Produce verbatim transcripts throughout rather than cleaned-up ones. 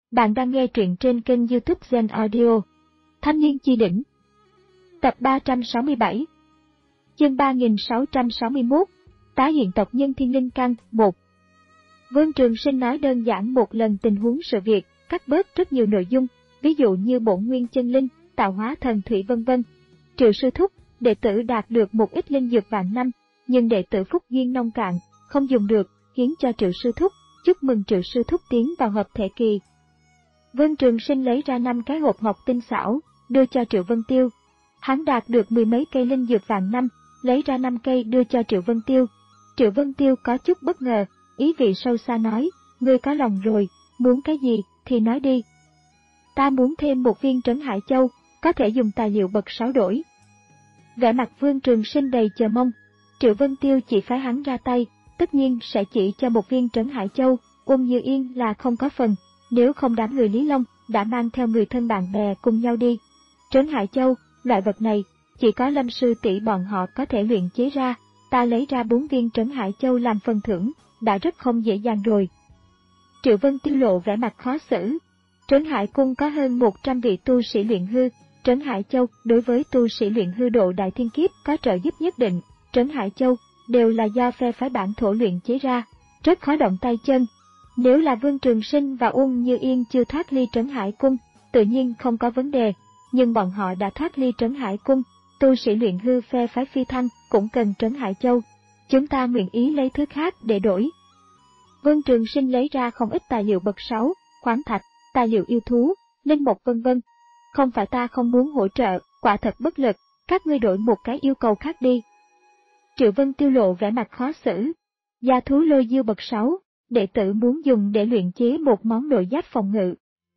Bạn đang nghe truyện trên kênh YouTube Zen Audio. Thanh niên chi đỉnh. Tập ba trăm sáu mươi bảy. Chương ba nghìn sáu trăm sáu mươi mốt. Tái hiện tộc nhân thiên linh căn. một. Vương Trường Sinh nói đơn giản một lần tình huống sự việc, cắt bớt rất nhiều nội dung, ví dụ như bổn nguyên chân linh, tạo hóa thần thủy vân vân. Triệu sư thúc, đệ tử đạt được một ít linh dược vạn năm, nhưng đệ tử phúc duyên nông cạn, không dùng được, hiến cho Triệu sư thúc, chúc mừng Triệu sư thúc tiến vào hợp thể kỳ. Vương Trường Sinh lấy ra năm cái hộp ngọc tinh xảo, đưa cho Triệu Vân Tiêu. Hắn đạt được mười mấy cây linh dược vạn năm, lấy ra năm cây đưa cho Triệu Vân Tiêu. Triệu Vân Tiêu có chút bất ngờ, ý vị sâu xa nói, ngươi có lòng rồi, muốn cái gì thì nói đi. Ta muốn thêm một viên Trấn Hải Châu, có thể dùng tài liệu bậc sáu đổi. Vẻ mặt Vương Trường Sinh đầy chờ mong. Triệu Vân Tiêu chỉ phái hắn ra tay, tất nhiên sẽ chỉ cho một viên Trấn Hải Châu. Uông Như Yên là không có phần, nếu không đám người Lý Long đã mang theo người thân bạn bè cùng nhau đi. Trấn Hải Châu, loại vật này, chỉ có Lâm sư tỷ bọn họ có thể luyện chế ra, ta lấy ra bốn viên Trấn Hải Châu làm phần thưởng, đã rất không dễ dàng rồi. Triệu Vân Tiêu lộ vẻ mặt khó xử. Trấn Hải Cung có hơn một trăm vị tu sĩ luyện hư, Trấn Hải Châu đối với tu sĩ luyện hư độ đại thiên kiếp có trợ giúp nhất định, Trấn Hải Châu đều là do phe phái bản thổ luyện chế ra, rất khó động tay chân. Nếu là Vương Trường Sinh và Uông Như Yên chưa thoát ly Trấn Hải Cung, tự nhiên không có vấn đề, nhưng bọn họ đã thoát ly Trấn Hải Cung, tu sĩ luyện hư phe phái Phi Thăng cũng cần Trấn Hải Châu. Chúng ta nguyện ý lấy thứ khác để đổi. Vương Trường Sinh lấy ra không ít tài liệu bậc sáu, khoáng thạch, tài liệu yêu thú, linh mộc vân vân. Không phải ta không muốn hỗ trợ, quả thật bất lực, các ngươi đổi một cái yêu cầu khác đi. Triệu Vân Tiêu lộ vẻ mặt khó xử. Gia thú lôi diêu bậc sáu, đệ tử muốn dùng để luyện chế một món nội giáp phòng ngự.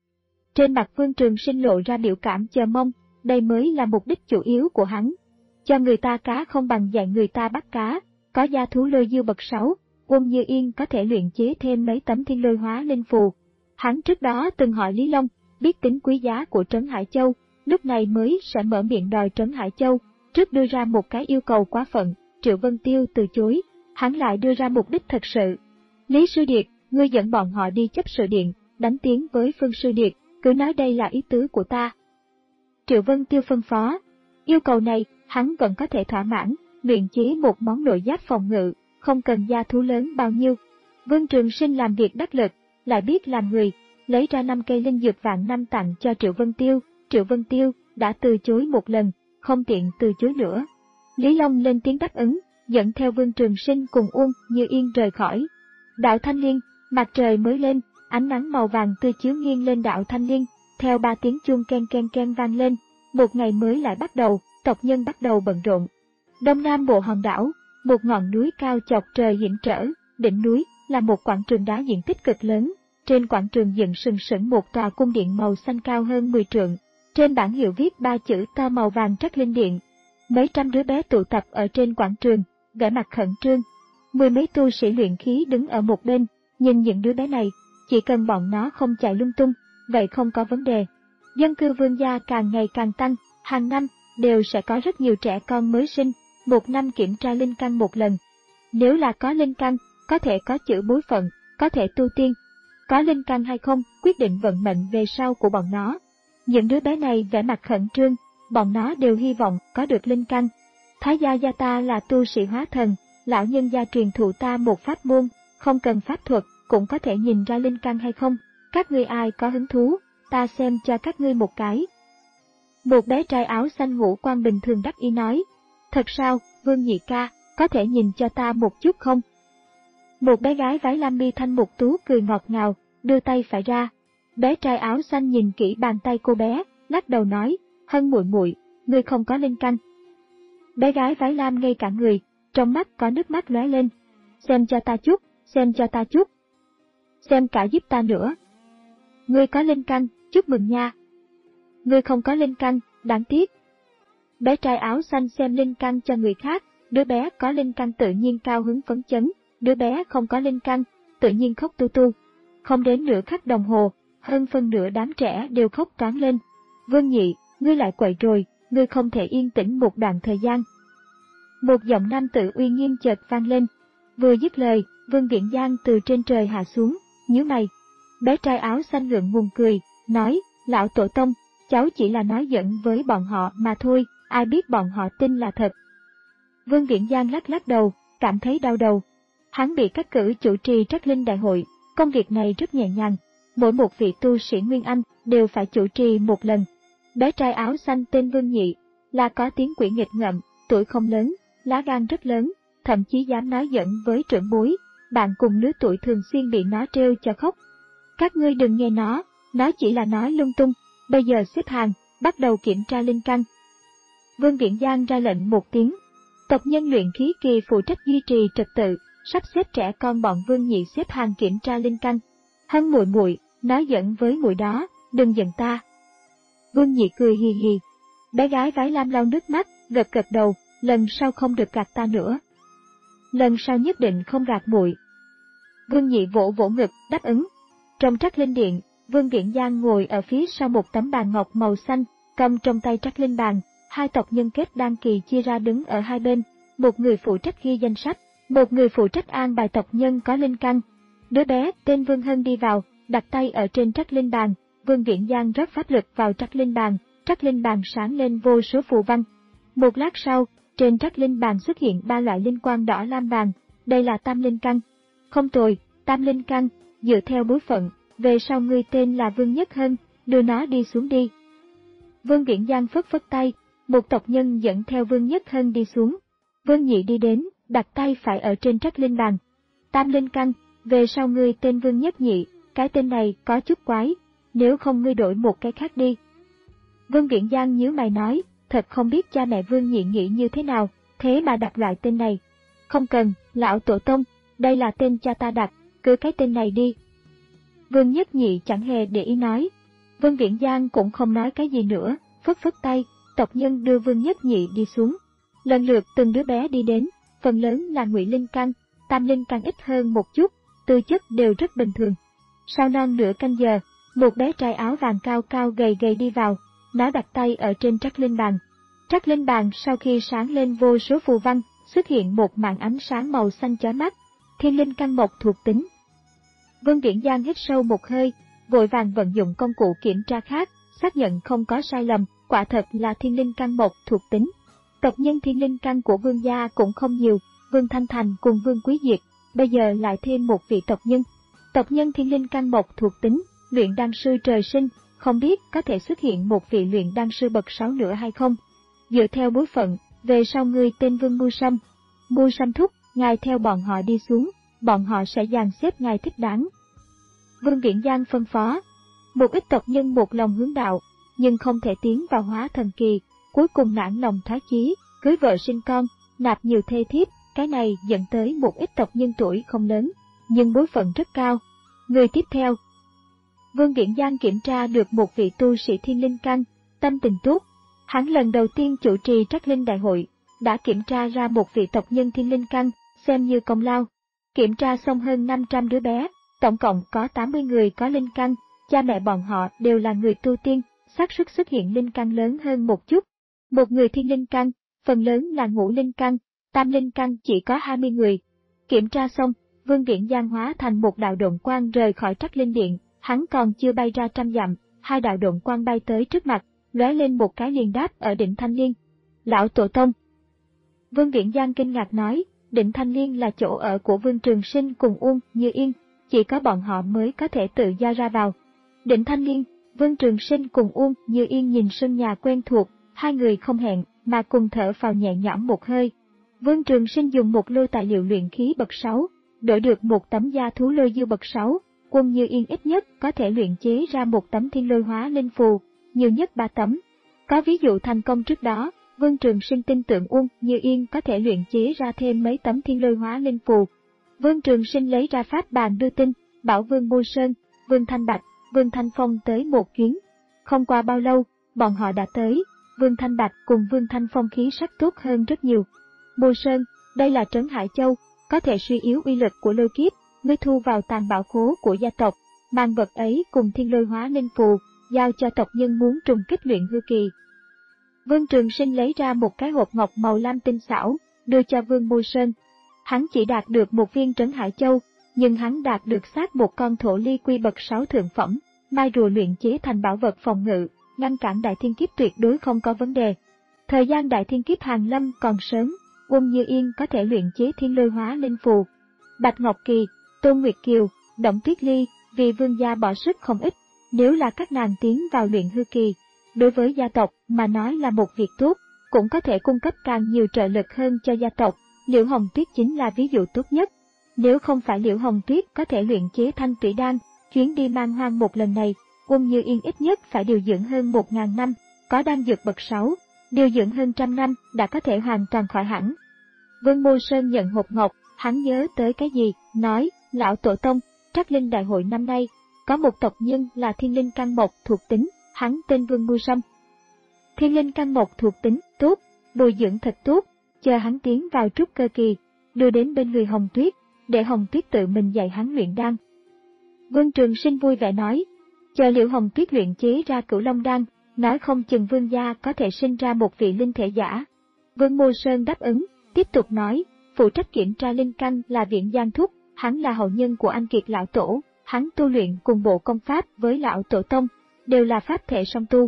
Trên mặt Vương Trường Sinh lộ ra biểu cảm chờ mong, đây mới là mục đích chủ yếu của hắn. Cho người ta cá không bằng dạy người ta bắt cá, có gia thú lôi diêu bậc sáu, Uông Như Yên có thể luyện chế thêm mấy tấm thiên lôi hóa linh phù. Hắn trước đó từng hỏi Lý Long, biết tính quý giá của Trấn Hải Châu, lúc này mới sẽ mở miệng đòi Trấn Hải Châu, trước đưa ra một cái yêu cầu quá phận, Triệu Vân Tiêu từ chối, hắn lại đưa ra mục đích thật sự. Lý Sư Điệt, ngươi dẫn bọn họ đi chấp sự điện, đánh tiếng với Phương Sư Điệt, cứ nói đây là ý tứ của ta. Triệu Vân Tiêu phân phó, yêu cầu này, hắn vẫn có thể thỏa mãn, luyện chế một món nội giáp phòng ngự, không cần gia thú lớn bao nhiêu. Vương Trường Sinh làm việc đắc lực, lại biết làm người, lấy ra năm cây linh dược vạn năm tặng cho Triệu Vân Tiêu, Triệu Vân Tiêu đã từ chối một lần, không tiện từ chối nữa. Lý Long lên tiếng đáp ứng, dẫn theo Vương Trường Sinh cùng Uông Như Yên rời khỏi. Đạo Thanh Liên, mặt trời mới lên, ánh nắng màu vàng tươi chiếu nghiêng lên đạo Thanh Liên, theo ba tiếng chuông ken ken ken vang lên, một ngày mới lại bắt đầu, tộc nhân bắt đầu bận rộn. Đông Nam bộ hòn đảo, một ngọn núi cao chọc trời hiểm trở, đỉnh núi là một quảng trường đá diện tích cực lớn, trên quảng trường dựng sừng sững một tòa cung điện màu xanh cao hơn mười trượng, trên bảng hiệu viết ba chữ to màu vàng Trắc Linh Điện. Mấy trăm đứa bé tụ tập ở trên quảng trường, vẻ mặt khẩn trương. Mười mấy tu sĩ luyện khí đứng ở một bên, nhìn những đứa bé này, chỉ cần bọn nó không chạy lung tung, vậy không có vấn đề. Dân cư Vương gia càng ngày càng tăng, hàng năm đều sẽ có rất nhiều trẻ con mới sinh, một năm kiểm tra linh căn một lần. Nếu là có linh căn, có thể có chữ bối phận, có thể tu tiên. Có linh căn hay không, quyết định vận mệnh về sau của bọn nó. Những đứa bé này vẻ mặt khẩn trương, bọn nó đều hy vọng có được linh căn. Thái gia gia ta là tu sĩ hóa thần, lão nhân gia truyền thụ ta một pháp môn, không cần pháp thuật, cũng có thể nhìn ra linh căn hay không. Các ngươi ai có hứng thú, ta xem cho các ngươi một cái. Một bé trai áo xanh ngũ quan bình thường đắc ý nói, thật sao, Vương nhị ca, có thể nhìn cho ta một chút không? Một bé gái váy lam mi thanh mục tú cười ngọt ngào, đưa tay phải ra. Bé trai áo xanh nhìn kỹ bàn tay cô bé, lắc đầu nói, Hân muội muội, ngươi không có linh căn. Bé gái váy lam ngây cả người, trong mắt có nước mắt lóe lên. Xem cho ta chút, xem cho ta chút. Xem cả giúp ta nữa. Ngươi có linh căn, chúc mừng nha. Ngươi không có linh căn, đáng tiếc. Bé trai áo xanh xem linh căn cho người khác, đứa bé có linh căn tự nhiên cao hứng phấn chấn, đứa bé không có linh căn, tự nhiên khóc tu tu. Không đến nửa khắc đồng hồ, hơn phân nửa đám trẻ đều khóc toáng lên. Vương nhị, ngươi lại quậy rồi, ngươi không thể yên tĩnh một đoạn thời gian. Một giọng nam tử uy nghiêm chợt vang lên. Vừa dứt lời, Vương Viễn Giang từ trên trời hạ xuống, nhíu mày. Bé trai áo xanh ngượng ngùng cười, nói, lão tổ tông, cháu chỉ là nói giỡn với bọn họ mà thôi, ai biết bọn họ tin là thật. Vương Viễn Giang lắc lắc đầu, cảm thấy đau đầu. Hắn bị cắt cử chủ trì Trắc Linh Đại hội, công việc này rất nhẹ nhàng. Mỗi một vị tu sĩ Nguyên Anh đều phải chủ trì một lần. Bé trai áo xanh tên Vương Nhị, là có tiếng quỷ nghịch ngợm, tuổi không lớn, lá gan rất lớn, thậm chí dám nói giỡn với trưởng bối, bạn cùng lứa tuổi thường xuyên bị nó trêu cho khóc. Các ngươi đừng nghe nó, nó chỉ là nói lung tung, bây giờ xếp hàng, bắt đầu kiểm tra linh căn. Vương Viễn Giang ra lệnh một tiếng. Tộc nhân luyện khí kỳ phụ trách duy trì trật tự, sắp xếp trẻ con bọn Vương Nhị xếp hàng kiểm tra linh căn. Hân muội muội, nói giỡn với muội đó, đừng giận ta. Vương Nhị cười hì hì. Bé gái vái lam lau nước mắt, gật gật đầu, lần sau không được gạt ta nữa. Lần sau nhất định không gạt muội. Vương Nhị vỗ vỗ ngực, đáp ứng. Trong Trắc Linh Điện, Vương Viễn Giang ngồi ở phía sau một tấm bàn ngọc màu xanh, cầm trong tay Trắc Linh bàn. Hai tộc nhân kết đăng kỳ chia ra đứng ở hai bên, một người phụ trách ghi danh sách, một người phụ trách an bài tộc nhân có linh căn. Đứa bé tên Vương Hân đi vào, đặt tay ở trên Trắc Linh bàn, Vương Viễn Giang rót pháp lực vào Trắc Linh bàn, Trắc Linh bàn sáng lên vô số phù văn. Một lát sau, trên Trắc Linh bàn xuất hiện ba loại linh quang đỏ lam vàng, đây là tam linh căn. Không tồi, tam linh căn, dựa theo bối phận, về sau ngươi tên là Vương Nhất Hân, đưa nó đi xuống đi. Vương Viễn Giang phất phất tay, một tộc nhân dẫn theo Vương Nhất Hân đi xuống. Vương Nhị đi đến, đặt tay phải ở trên Trắc Linh bàn. Tam linh căn, về sau ngươi tên Vương Nhất Nhị, cái tên này có chút quái, nếu không ngươi đổi một cái khác đi. Vương Viễn Giang nhíu mày nói, thật không biết cha mẹ Vương Nhị nghĩ như thế nào, thế mà đặt loại tên này. Không cần, lão tổ tông, đây là tên cha ta đặt, cứ cái tên này đi. Vương Nhất Nhị chẳng hề để ý nói. Vương Viễn Giang cũng không nói cái gì nữa, phất phất tay, tộc nhân đưa Vương Nhất Nhị đi xuống. Lần lượt từng đứa bé đi đến, phần lớn là ngụy linh căn, tam linh căn ít hơn một chút, tư chất đều rất bình thường. Sau non nửa canh giờ, một bé trai áo vàng cao cao gầy gầy đi vào, nó đặt tay ở trên Trắc Linh bàn. Trắc Linh bàn sau khi sáng lên vô số phù văn, xuất hiện một màn ánh sáng màu xanh chói mắt, thiên linh căn mộc thuộc tính. Vương Viễn Giang hít sâu một hơi, vội vàng vận dụng công cụ kiểm tra khác, xác nhận không có sai lầm, quả thật là thiên linh căn mộc thuộc tính. Tộc nhân thiên linh căn của Vương gia cũng không nhiều, Vương Thanh Thành cùng Vương Quý Diệt, bây giờ lại thêm một vị tộc nhân. Tộc nhân thiên linh căn mộc thuộc tính, luyện đan sư trời sinh, không biết có thể xuất hiện một vị luyện đan sư bậc sáu nữa hay không. Dựa theo bối phận, về sau ngươi tên Vương Mưu Sâm. Mưu Sâm thúc, ngài theo bọn họ đi xuống, bọn họ sẽ dàn xếp ngài thích đáng. Vương Viễn Giang phân phó. Một ít tộc nhân một lòng hướng đạo, nhưng không thể tiến vào hóa thần kỳ, cuối cùng nản lòng thoái chí, cưới vợ sinh con, nạp nhiều thê thiếp, cái này dẫn tới một ít tộc nhân tuổi không lớn, nhưng bối phận rất cao. Người tiếp theo. Vương Viễn Giang kiểm tra được một vị tu sĩ thiên linh căn, tâm tình tốt. Hắn lần đầu tiên chủ trì Trắc Linh Đại hội, đã kiểm tra ra một vị tộc nhân thiên linh căn, xem như công lao. Kiểm tra xong hơn năm trăm đứa bé, tổng cộng có tám mươi người có linh căn, cha mẹ bọn họ đều là người tu tiên, xác suất xuất hiện linh căn lớn hơn một chút. Một người thiên linh căn, phần lớn là ngũ linh căn, tam linh căn chỉ có hai mươi người. Kiểm tra xong, Vương Viễn Giang hóa thành một đạo độn quang rời khỏi Trắc Linh Điện, hắn còn chưa bay ra trăm dặm, hai đạo độn quang bay tới trước mặt, lóe lên một cái liền đáp ở đỉnh Thanh Liên. Lão tổ tông. Vương Viễn Giang kinh ngạc nói, đỉnh Thanh Liên là chỗ ở của Vương Trường Sinh cùng Uông Như Yên, chỉ có bọn họ mới có thể tự do ra vào. Đỉnh Thanh Liên, Vương Trường Sinh cùng Uông Như Yên nhìn sân nhà quen thuộc, hai người không hẹn mà cùng thở phào nhẹ nhõm một hơi. Vương Trường Sinh dùng một lô tài liệu luyện khí bậc sáu, đổi được một tấm gia thú lôi dư bậc sáu, Uông Như Yên ít nhất có thể luyện chế ra một tấm thiên lôi hóa linh phù, nhiều nhất ba tấm. Có ví dụ thành công trước đó, Vương Trường Sinh tin tưởng Uông Như Yên có thể luyện chế ra thêm mấy tấm thiên lôi hóa linh phù. Vương Trường Sinh lấy ra pháp bàn đưa tin, bảo Vương Mô Sơn, Vương Thanh Bạch, Vương Thanh Phong tới một chuyến. Không qua bao lâu, bọn họ đã tới, Vương Thanh Bạch cùng Vương Thanh Phong khí sắc tốt hơn rất nhiều. Mô Sơn, đây là Trấn Hải Châu, có thể suy yếu uy lực của lôi kiếp, ngươi thu vào tàng bảo khố của gia tộc, mang vật ấy cùng thiên lôi hóa linh phù, giao cho tộc nhân muốn trùng kích luyện hư kỳ. Vương Trường Sinh lấy ra một cái hộp ngọc màu lam tinh xảo, đưa cho Vương Mô Sơn. Hắn chỉ đạt được một viên Trấn Hải Châu, nhưng hắn đạt được xác một con thổ ly quy bậc sáu thượng phẩm, mai rùa luyện chế thành bảo vật phòng ngự, ngăn cản đại thiên kiếp tuyệt đối không có vấn đề. Thời gian đại thiên kiếp hàng lâm còn sớm, Uông Như Yên có thể luyện chế thiên lôi hóa linh phù. Bạch Ngọc Kỳ, Tôn Nguyệt Kiều, Động Tuyết Ly, vì vương gia bỏ sức không ít, nếu là các nàng tiến vào luyện hư kỳ, đối với gia tộc mà nói là một việc tốt, cũng có thể cung cấp càng nhiều trợ lực hơn cho gia tộc. Liễu Hồng Tuyết chính là ví dụ tốt nhất. Nếu không phải Liễu Hồng Tuyết có thể luyện chế thanh tủy đan, chuyến đi Man Hoang một lần này, Uông Như Yên ít nhất phải điều dưỡng hơn một ngàn năm, có đan dược bậc sáu, điều dưỡng hơn trăm năm đã có thể hoàn toàn khỏi hẳn. Vương Mô Sơn nhận hộp ngọc, hắn nhớ tới cái gì, nói, lão tổ tông, Trắc Linh đại hội năm nay, có một tộc nhân là thiên linh căn mộc thuộc tính, hắn tên Vương Mưu Sâm. Thiên linh căn mộc thuộc tính, tốt, bồi dưỡng thật tốt, chờ hắn tiến vào trúc cơ kỳ, đưa đến bên người Hồng Tuyết, để Hồng Tuyết tự mình dạy hắn luyện đan. Vương Trường Sinh vui vẻ nói, chờ Liễu Hồng Tuyết luyện chế ra Cửu Long đan, nói không chừng vương gia có thể sinh ra một vị linh thể giả. Vương Mô Sơn đáp ứng, tiếp tục nói, phụ trách kiểm tra linh căn là Viễn Giang Thúc, hắn là hậu nhân của Anh Kiệt lão tổ, hắn tu luyện cùng bộ công pháp với lão tổ tông, đều là pháp thể song tu.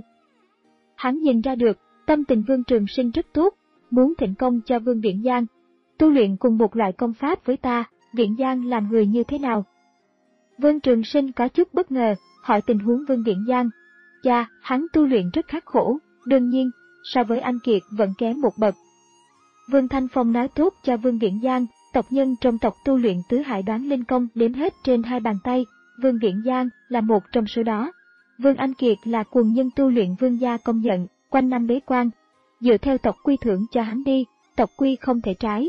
Hắn nhìn ra được, tâm tình Vương Trường Sinh rất tốt, muốn thỉnh công cho Vương Viễn Giang. Tu luyện cùng một loại công pháp với ta, Viễn Giang làm người như thế nào? Vương Trường Sinh có chút bất ngờ, hỏi tình huống Vương Viễn Giang. Cha, hắn tu luyện rất khắc khổ, đương nhiên, so với Anh Kiệt vẫn kém một bậc. Vương Thanh Phong nói tốt cho Vương Viễn Giang, tộc nhân trong tộc tu luyện tứ hải đoán linh công đếm hết trên hai bàn tay, Vương Viễn Giang là một trong số đó. Vương Anh Kiệt là cuồng nhân tu luyện vương gia công nhận, quanh năm bế quan, dựa theo tộc quy thưởng cho hắn đi, tộc quy không thể trái.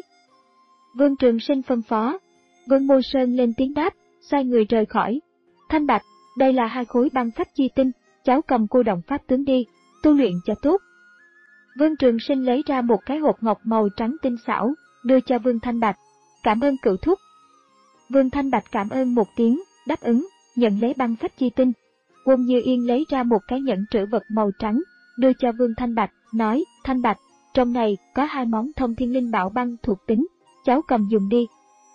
Vương Trường Sinh phân phó, Vương Mô Sơn lên tiếng đáp, xoay người rời khỏi. Thanh Bạch, đây là hai khối băng phách chi tinh, cháu cầm cô động pháp tướng đi, tu luyện cho tốt. Vương Trường Sinh lấy ra một cái hộp ngọc màu trắng tinh xảo, đưa cho Vương Thanh Bạch. Cảm ơn cửu thúc. Vương Thanh Bạch cảm ơn một tiếng, đáp ứng, nhận lấy băng phách chi tinh. Uông Như Yên lấy ra một cái nhẫn trữ vật màu trắng, đưa cho Vương Thanh Bạch, nói, Thanh Bạch, trong này có hai món thông thiên linh bảo băng thuộc tính, cháu cầm dùng đi.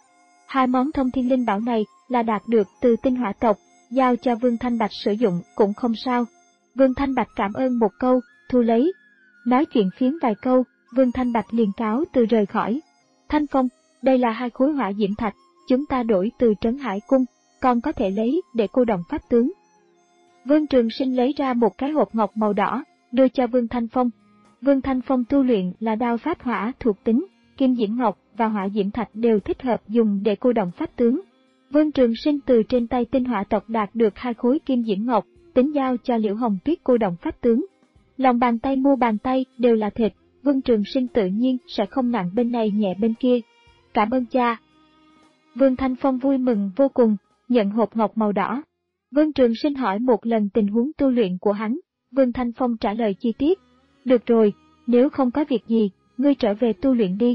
Hai món thông thiên linh bảo này là đạt được từ tinh hỏa tộc, giao cho Vương Thanh Bạch sử dụng cũng không sao. Vương Thanh Bạch cảm ơn một câu, thu lấy. Nói chuyện phiếm vài câu, Vương Thanh Bạch liền cáo từ rời khỏi. Thanh Phong, đây là hai khối hỏa diễm thạch, chúng ta đổi từ Trấn Hải Cung, còn có thể lấy để cô động pháp tướng. Vương Trường Sinh lấy ra một cái hộp ngọc màu đỏ, đưa cho Vương Thanh Phong. Vương Thanh Phong tu luyện là đao pháp hỏa thuộc tính, kim diễm ngọc và hỏa diễm thạch đều thích hợp dùng để cô động pháp tướng. Vương Trường Sinh từ trên tay tinh hỏa tộc đạt được hai khối kim diễm ngọc, tính giao cho Liễu Hồng Tuyết cô động pháp tướng. Lòng bàn tay mu bàn tay đều là thịt, Vương Trường Sinh tự nhiên sẽ không nặng bên này nhẹ bên kia. Cảm ơn cha. Vương Thanh Phong vui mừng vô cùng, nhận hộp ngọc màu đỏ. Vương Trường Sinh hỏi một lần tình huống tu luyện của hắn, Vương Thanh Phong trả lời chi tiết. Được rồi, nếu không có việc gì, ngươi trở về tu luyện đi.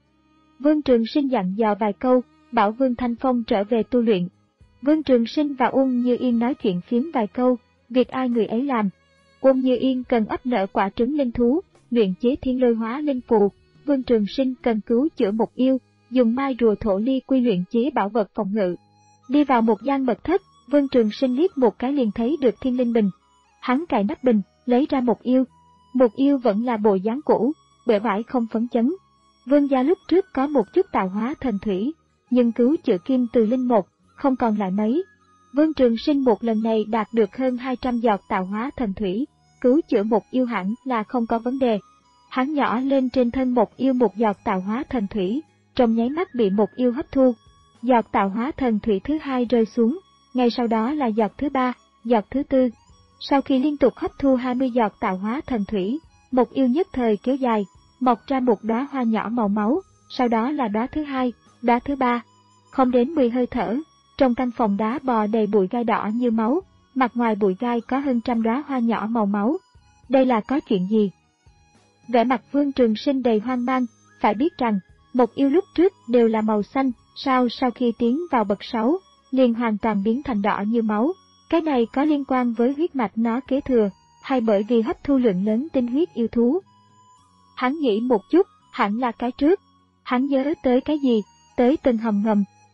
Vương Trường Sinh dặn dò vài câu, bảo Vương Thanh Phong trở về tu luyện. Vương Trường Sinh và Uông Như Yên nói chuyện phiếm vài câu, việc ai người ấy làm. Uông Như Yên cần ấp nở quả trứng linh thú, luyện chế thiên lôi hóa linh phù. Vương Trường Sinh cần cứu chữa một yêu, dùng mai rùa thổ ly quy luyện chế bảo vật phòng ngự. Đi vào một gian mật thất, Vương Trường Sinh liếc một cái liền thấy được thiên linh bình. Hắn cài nắp bình, lấy ra một yêu. Một yêu vẫn là bộ dáng cũ, bể bãi không phấn chấn. Vương gia lúc trước có một chút tạo hóa thần thủy, nhưng cứu chữa kim từ linh một, không còn lại mấy. Vương Trường Sinh một lần này đạt được hơn hai trăm giọt tạo hóa thần thủy, cứu chữa một yêu hẳn là không có vấn đề. Hắn nhỏ lên trên thân một yêu một giọt tạo hóa thần thủy, trong nháy mắt bị một yêu hấp thu. Giọt tạo hóa thần thủy thứ hai rơi xuống, ngay sau đó là giọt thứ ba, giọt thứ tư. Sau khi liên tục hấp thu hai mươi giọt tạo hóa thần thủy, một yêu nhất thời kéo dài, mọc ra một đóa hoa nhỏ màu máu, sau đó là đóa thứ hai, đóa thứ ba. Không đến mười hơi thở, trong căn phòng đá bò đầy bụi gai đỏ như máu, mặt ngoài bụi gai có hơn trăm đóa hoa nhỏ màu máu. Đây là có chuyện gì? Vẻ mặt Vương Trường Sinh đầy hoang mang, phải biết rằng, một yêu lúc trước đều là màu xanh, sao sau khi tiến vào bậc sáu, liền hoàn toàn biến thành đỏ như máu. Cái này có liên quan với huyết mạch nó kế thừa, hay bởi vì hấp thu lượng lớn tinh huyết yêu thú? Hắn nghĩ một chút, hẳn là cái trước. Hắn nhớ tới cái gì, tới từng hầm ngầm,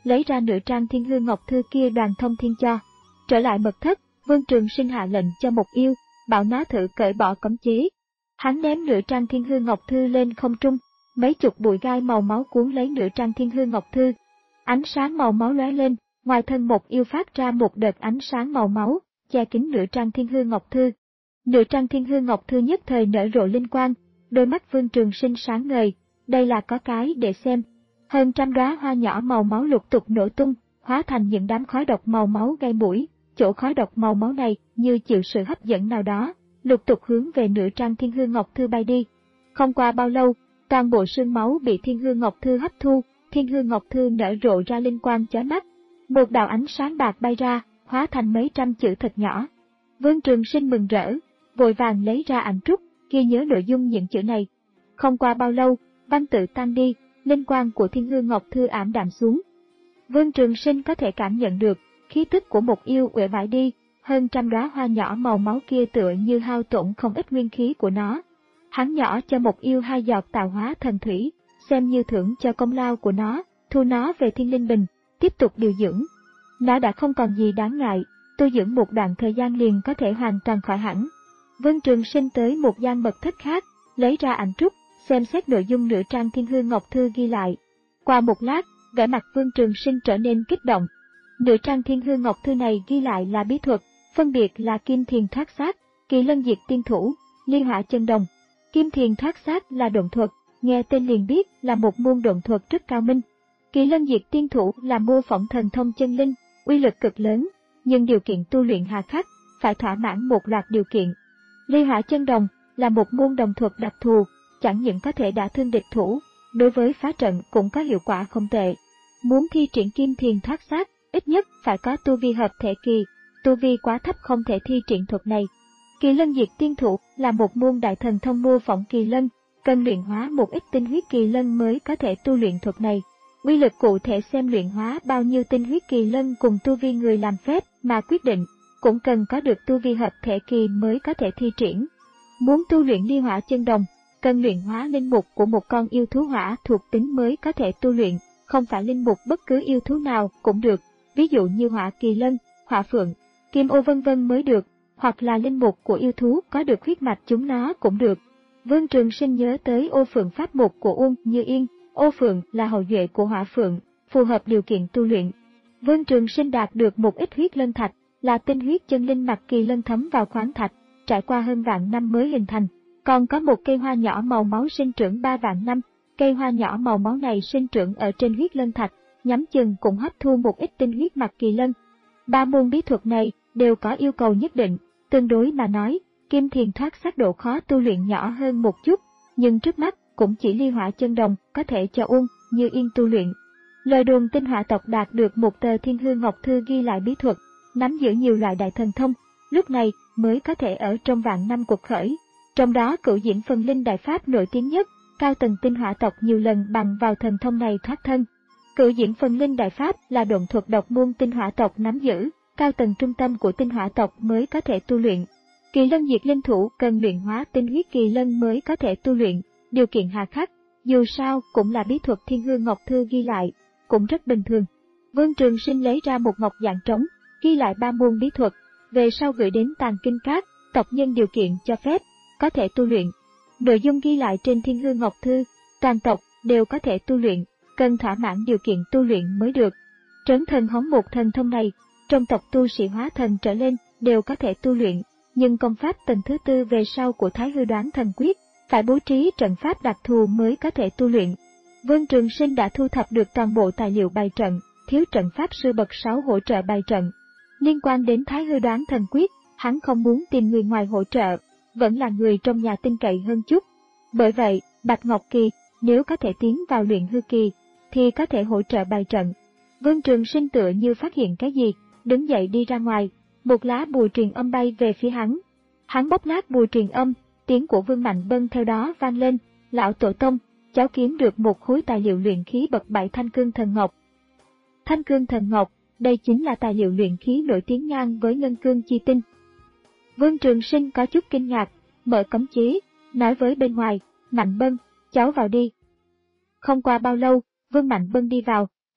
lấy ra nửa trang Thiên Hương Ngọc Thư kia Đoàn Thông Thiên cho. Trở lại mật thất, Vương Trường Sinh hạ lệnh cho Mục Yêu, bảo nó thử cởi bỏ cấm chế. Hắn ném nửa trang Thiên Hương Ngọc Thư lên không trung, mấy chục bụi gai màu máu cuốn lấy nửa trang Thiên Hương Ngọc Thư. Ánh sáng màu máu lóe lên, ngoài thân Mục Yêu phát ra một đợt ánh sáng màu máu, che kín nửa trang Thiên Hương Ngọc Thư. Nửa trang Thiên Hương Ngọc Thư nhất thời nở rộ linh quang, đôi mắt Vương Trường Sinh sáng ngời, đây là có cái để xem. Hơn trăm đóa hoa nhỏ màu máu lục tục nổ tung, hóa thành những đám khói độc màu máu gây mũi. Chỗ khói độc màu máu này như chịu sự hấp dẫn nào đó, lục tục hướng về nửa trang Thiên Hương Ngọc Thư bay đi. Không qua bao lâu, toàn bộ sương máu bị Thiên Hương Ngọc Thư hấp thu, Thiên Hương Ngọc Thư nở rộ ra linh quang chói mắt. Một đạo ánh sáng bạc bay ra, hóa thành mấy trăm chữ thật nhỏ. Vương Trường Sinh mừng rỡ, vội vàng lấy ra ảnh trúc, ghi nhớ nội dung những chữ này. Không qua bao lâu, văn tự tan đi, linh quang của Thiên Hương Ngọc Thư ảm đạm xuống. Vương Trường Sinh có thể cảm nhận được, khí tức của Mục Yêu uể oải đi, hơn trăm đóa hoa nhỏ màu máu kia tựa như hao tổn không ít nguyên khí của nó. Hắn nhỏ cho Mục Yêu hai giọt tạo hóa thần thủy, xem như thưởng cho công lao của nó, thu nó về Thiên Linh Bình, tiếp tục điều dưỡng. Nó đã không còn gì đáng ngại, tu dưỡng một đoạn thời gian liền có thể hoàn toàn khỏi hẳn. Vương Trường Sinh tới một gian mật thất khác, lấy ra ảnh trúc, xem xét nội dung nửa trang Thiên Hương Ngọc Thư ghi lại. Qua một lát, vẻ mặt Vương Trường Sinh trở nên kích động. Nửa trang Thiên Hương Ngọc Thư này ghi lại là bí thuật, phân biệt là Kim Thiền Thoát Xác, Kỳ Lân Diệt Tiên Thủ, Liên Hỏa Chân Đồng. Kim Thiền Thoát Xác là độn thuật, nghe tên liền biết là một môn độn thuật rất cao minh. Kỳ Lân Diệt Tiên Thủ là mô phỏng thần thông chân linh, uy lực cực lớn, nhưng điều kiện tu luyện hà khắc, phải thỏa mãn một loạt điều kiện. Liên Hỏa Chân Đồng là một môn đồng thuật đặc thù, chẳng những có thể đả thương địch thủ, đối với phá trận cũng có hiệu quả không tệ. Muốn thi triển Kim Thiền Thoát Xác, ít nhất phải có tu vi hợp thể kỳ, tu vi quá thấp không thể thi triển thuật này. Kỳ Lân Diệt Tiên Thủ là một môn đại thần thông mô phỏng kỳ lân, cần luyện hóa một ít tinh huyết kỳ lân mới có thể tu luyện thuật này. Uy lực cụ thể xem luyện hóa bao nhiêu tinh huyết kỳ lân cùng tu vi người làm phép mà quyết định, cũng cần có được tu vi hợp thể kỳ mới có thể thi triển. Muốn tu luyện Liên Hỏa Chân Đồng, cần luyện hóa linh mục của một con yêu thú hỏa thuộc tính mới có thể tu luyện, không phải linh mục bất cứ yêu thú nào cũng được, ví dụ như hỏa kỳ lân, hỏa phượng, kim ô vân vân mới được, hoặc là linh mục của yêu thú có được huyết mạch chúng nó cũng được. Vương Trường Sinh nhớ tới ô phượng pháp mục của Uông Như Yên, ô phượng là hậu duệ của hỏa phượng, phù hợp điều kiện tu luyện. Vương Trường Sinh đạt được một ít huyết lân thạch, là tinh huyết chân linh mặt kỳ lân thấm vào khoáng thạch, trải qua hơn vạn năm mới hình thành. Còn có một cây hoa nhỏ màu máu sinh trưởng ba vạn năm, cây hoa nhỏ màu máu này sinh trưởng ở trên huyết lân thạch, nhắm chừng cũng hấp thu một ít tinh huyết mặt kỳ lân. Ba môn bí thuật này đều có yêu cầu nhất định, tương đối mà nói, Kim Thiền Thoát Xác độ khó tu luyện nhỏ hơn một chút, nhưng trước mắt cũng chỉ Liên Hỏa Chân Đồng có thể cho Uông Như Yên tu luyện. Lời đồn Tinh Hỏa tộc đạt được một tờ Thiên Hương Ngọc Thư ghi lại bí thuật, nắm giữ nhiều loại đại thần thông, lúc này mới có thể ở trong vạn năm cuộc khởi. Trong đó Cửu Diễm Phần Linh Đại Pháp nổi tiếng nhất, cao tầng Tinh Hỏa tộc nhiều lần bằng vào thần thông này thoát thân. Cửu Diễm Phần Linh Đại Pháp là độn thuật độc môn Tinh Hỏa tộc nắm giữ, cao tầng trung tâm của Tinh Hỏa tộc mới có thể tu luyện. Kỳ Lân Diệt Linh Thủ cần luyện hóa tinh huyết kỳ lân mới có thể tu luyện, điều kiện hà khắc, dù sao cũng là bí thuật Thiên Hương Ngọc Thư ghi lại, cũng rất bình thường. Vương Trường Sinh lấy ra một ngọc dạng trống, ghi lại ba môn bí thuật, về sau gửi đến Tàng Kinh Các, tộc nhân điều kiện cho phép, có thể tu luyện. Nội dung ghi lại trên Thiên Hương Ngọc Thư, toàn tộc đều có thể tu luyện, cần thỏa mãn điều kiện tu luyện mới được. Trấn Thần Hống một thần thông này, trong tộc tu sĩ hóa thần trở lên đều có thể tu luyện, nhưng công pháp tầng thứ tư về sau của Thái Hư Đoán Thần Quyết phải bố trí trận pháp đặc thù mới có thể tu luyện. Vương Trường Sinh đã thu thập được toàn bộ tài liệu bày trận, thiếu trận pháp sư bậc sáu hỗ trợ bày trận. Liên quan đến Thái Hư Đoán Thần Quyết, hắn không muốn tìm người ngoài hỗ trợ, vẫn là người trong nhà tin cậy hơn chút. Bởi vậy, Bạch Ngọc Kỳ, nếu có thể tiến vào luyện hư kỳ, thì có thể hỗ trợ bày trận. Vương Trường Sinh tựa như phát hiện cái gì, đứng dậy đi ra ngoài, một lá bùa truyền âm bay về phía hắn. Hắn bóp nát bùa truyền âm, tiếng của Vương Mạnh Bân theo đó vang lên, lão tổ tông, cháu kiếm được một khối tài liệu luyện khí bậc bảy Thanh Cương Thần Ngọc. Thanh Cương Thần Ngọc, đây chính là tài liệu luyện khí nổi tiếng ngang với Ngân Cương Chi Tinh. Vương Trường Sinh có chút kinh ngạc, mở cấm chế, nói với bên ngoài, Mạnh Bân, cháu vào đi. Không qua bao lâu, Vương Mạnh Bân đi vào,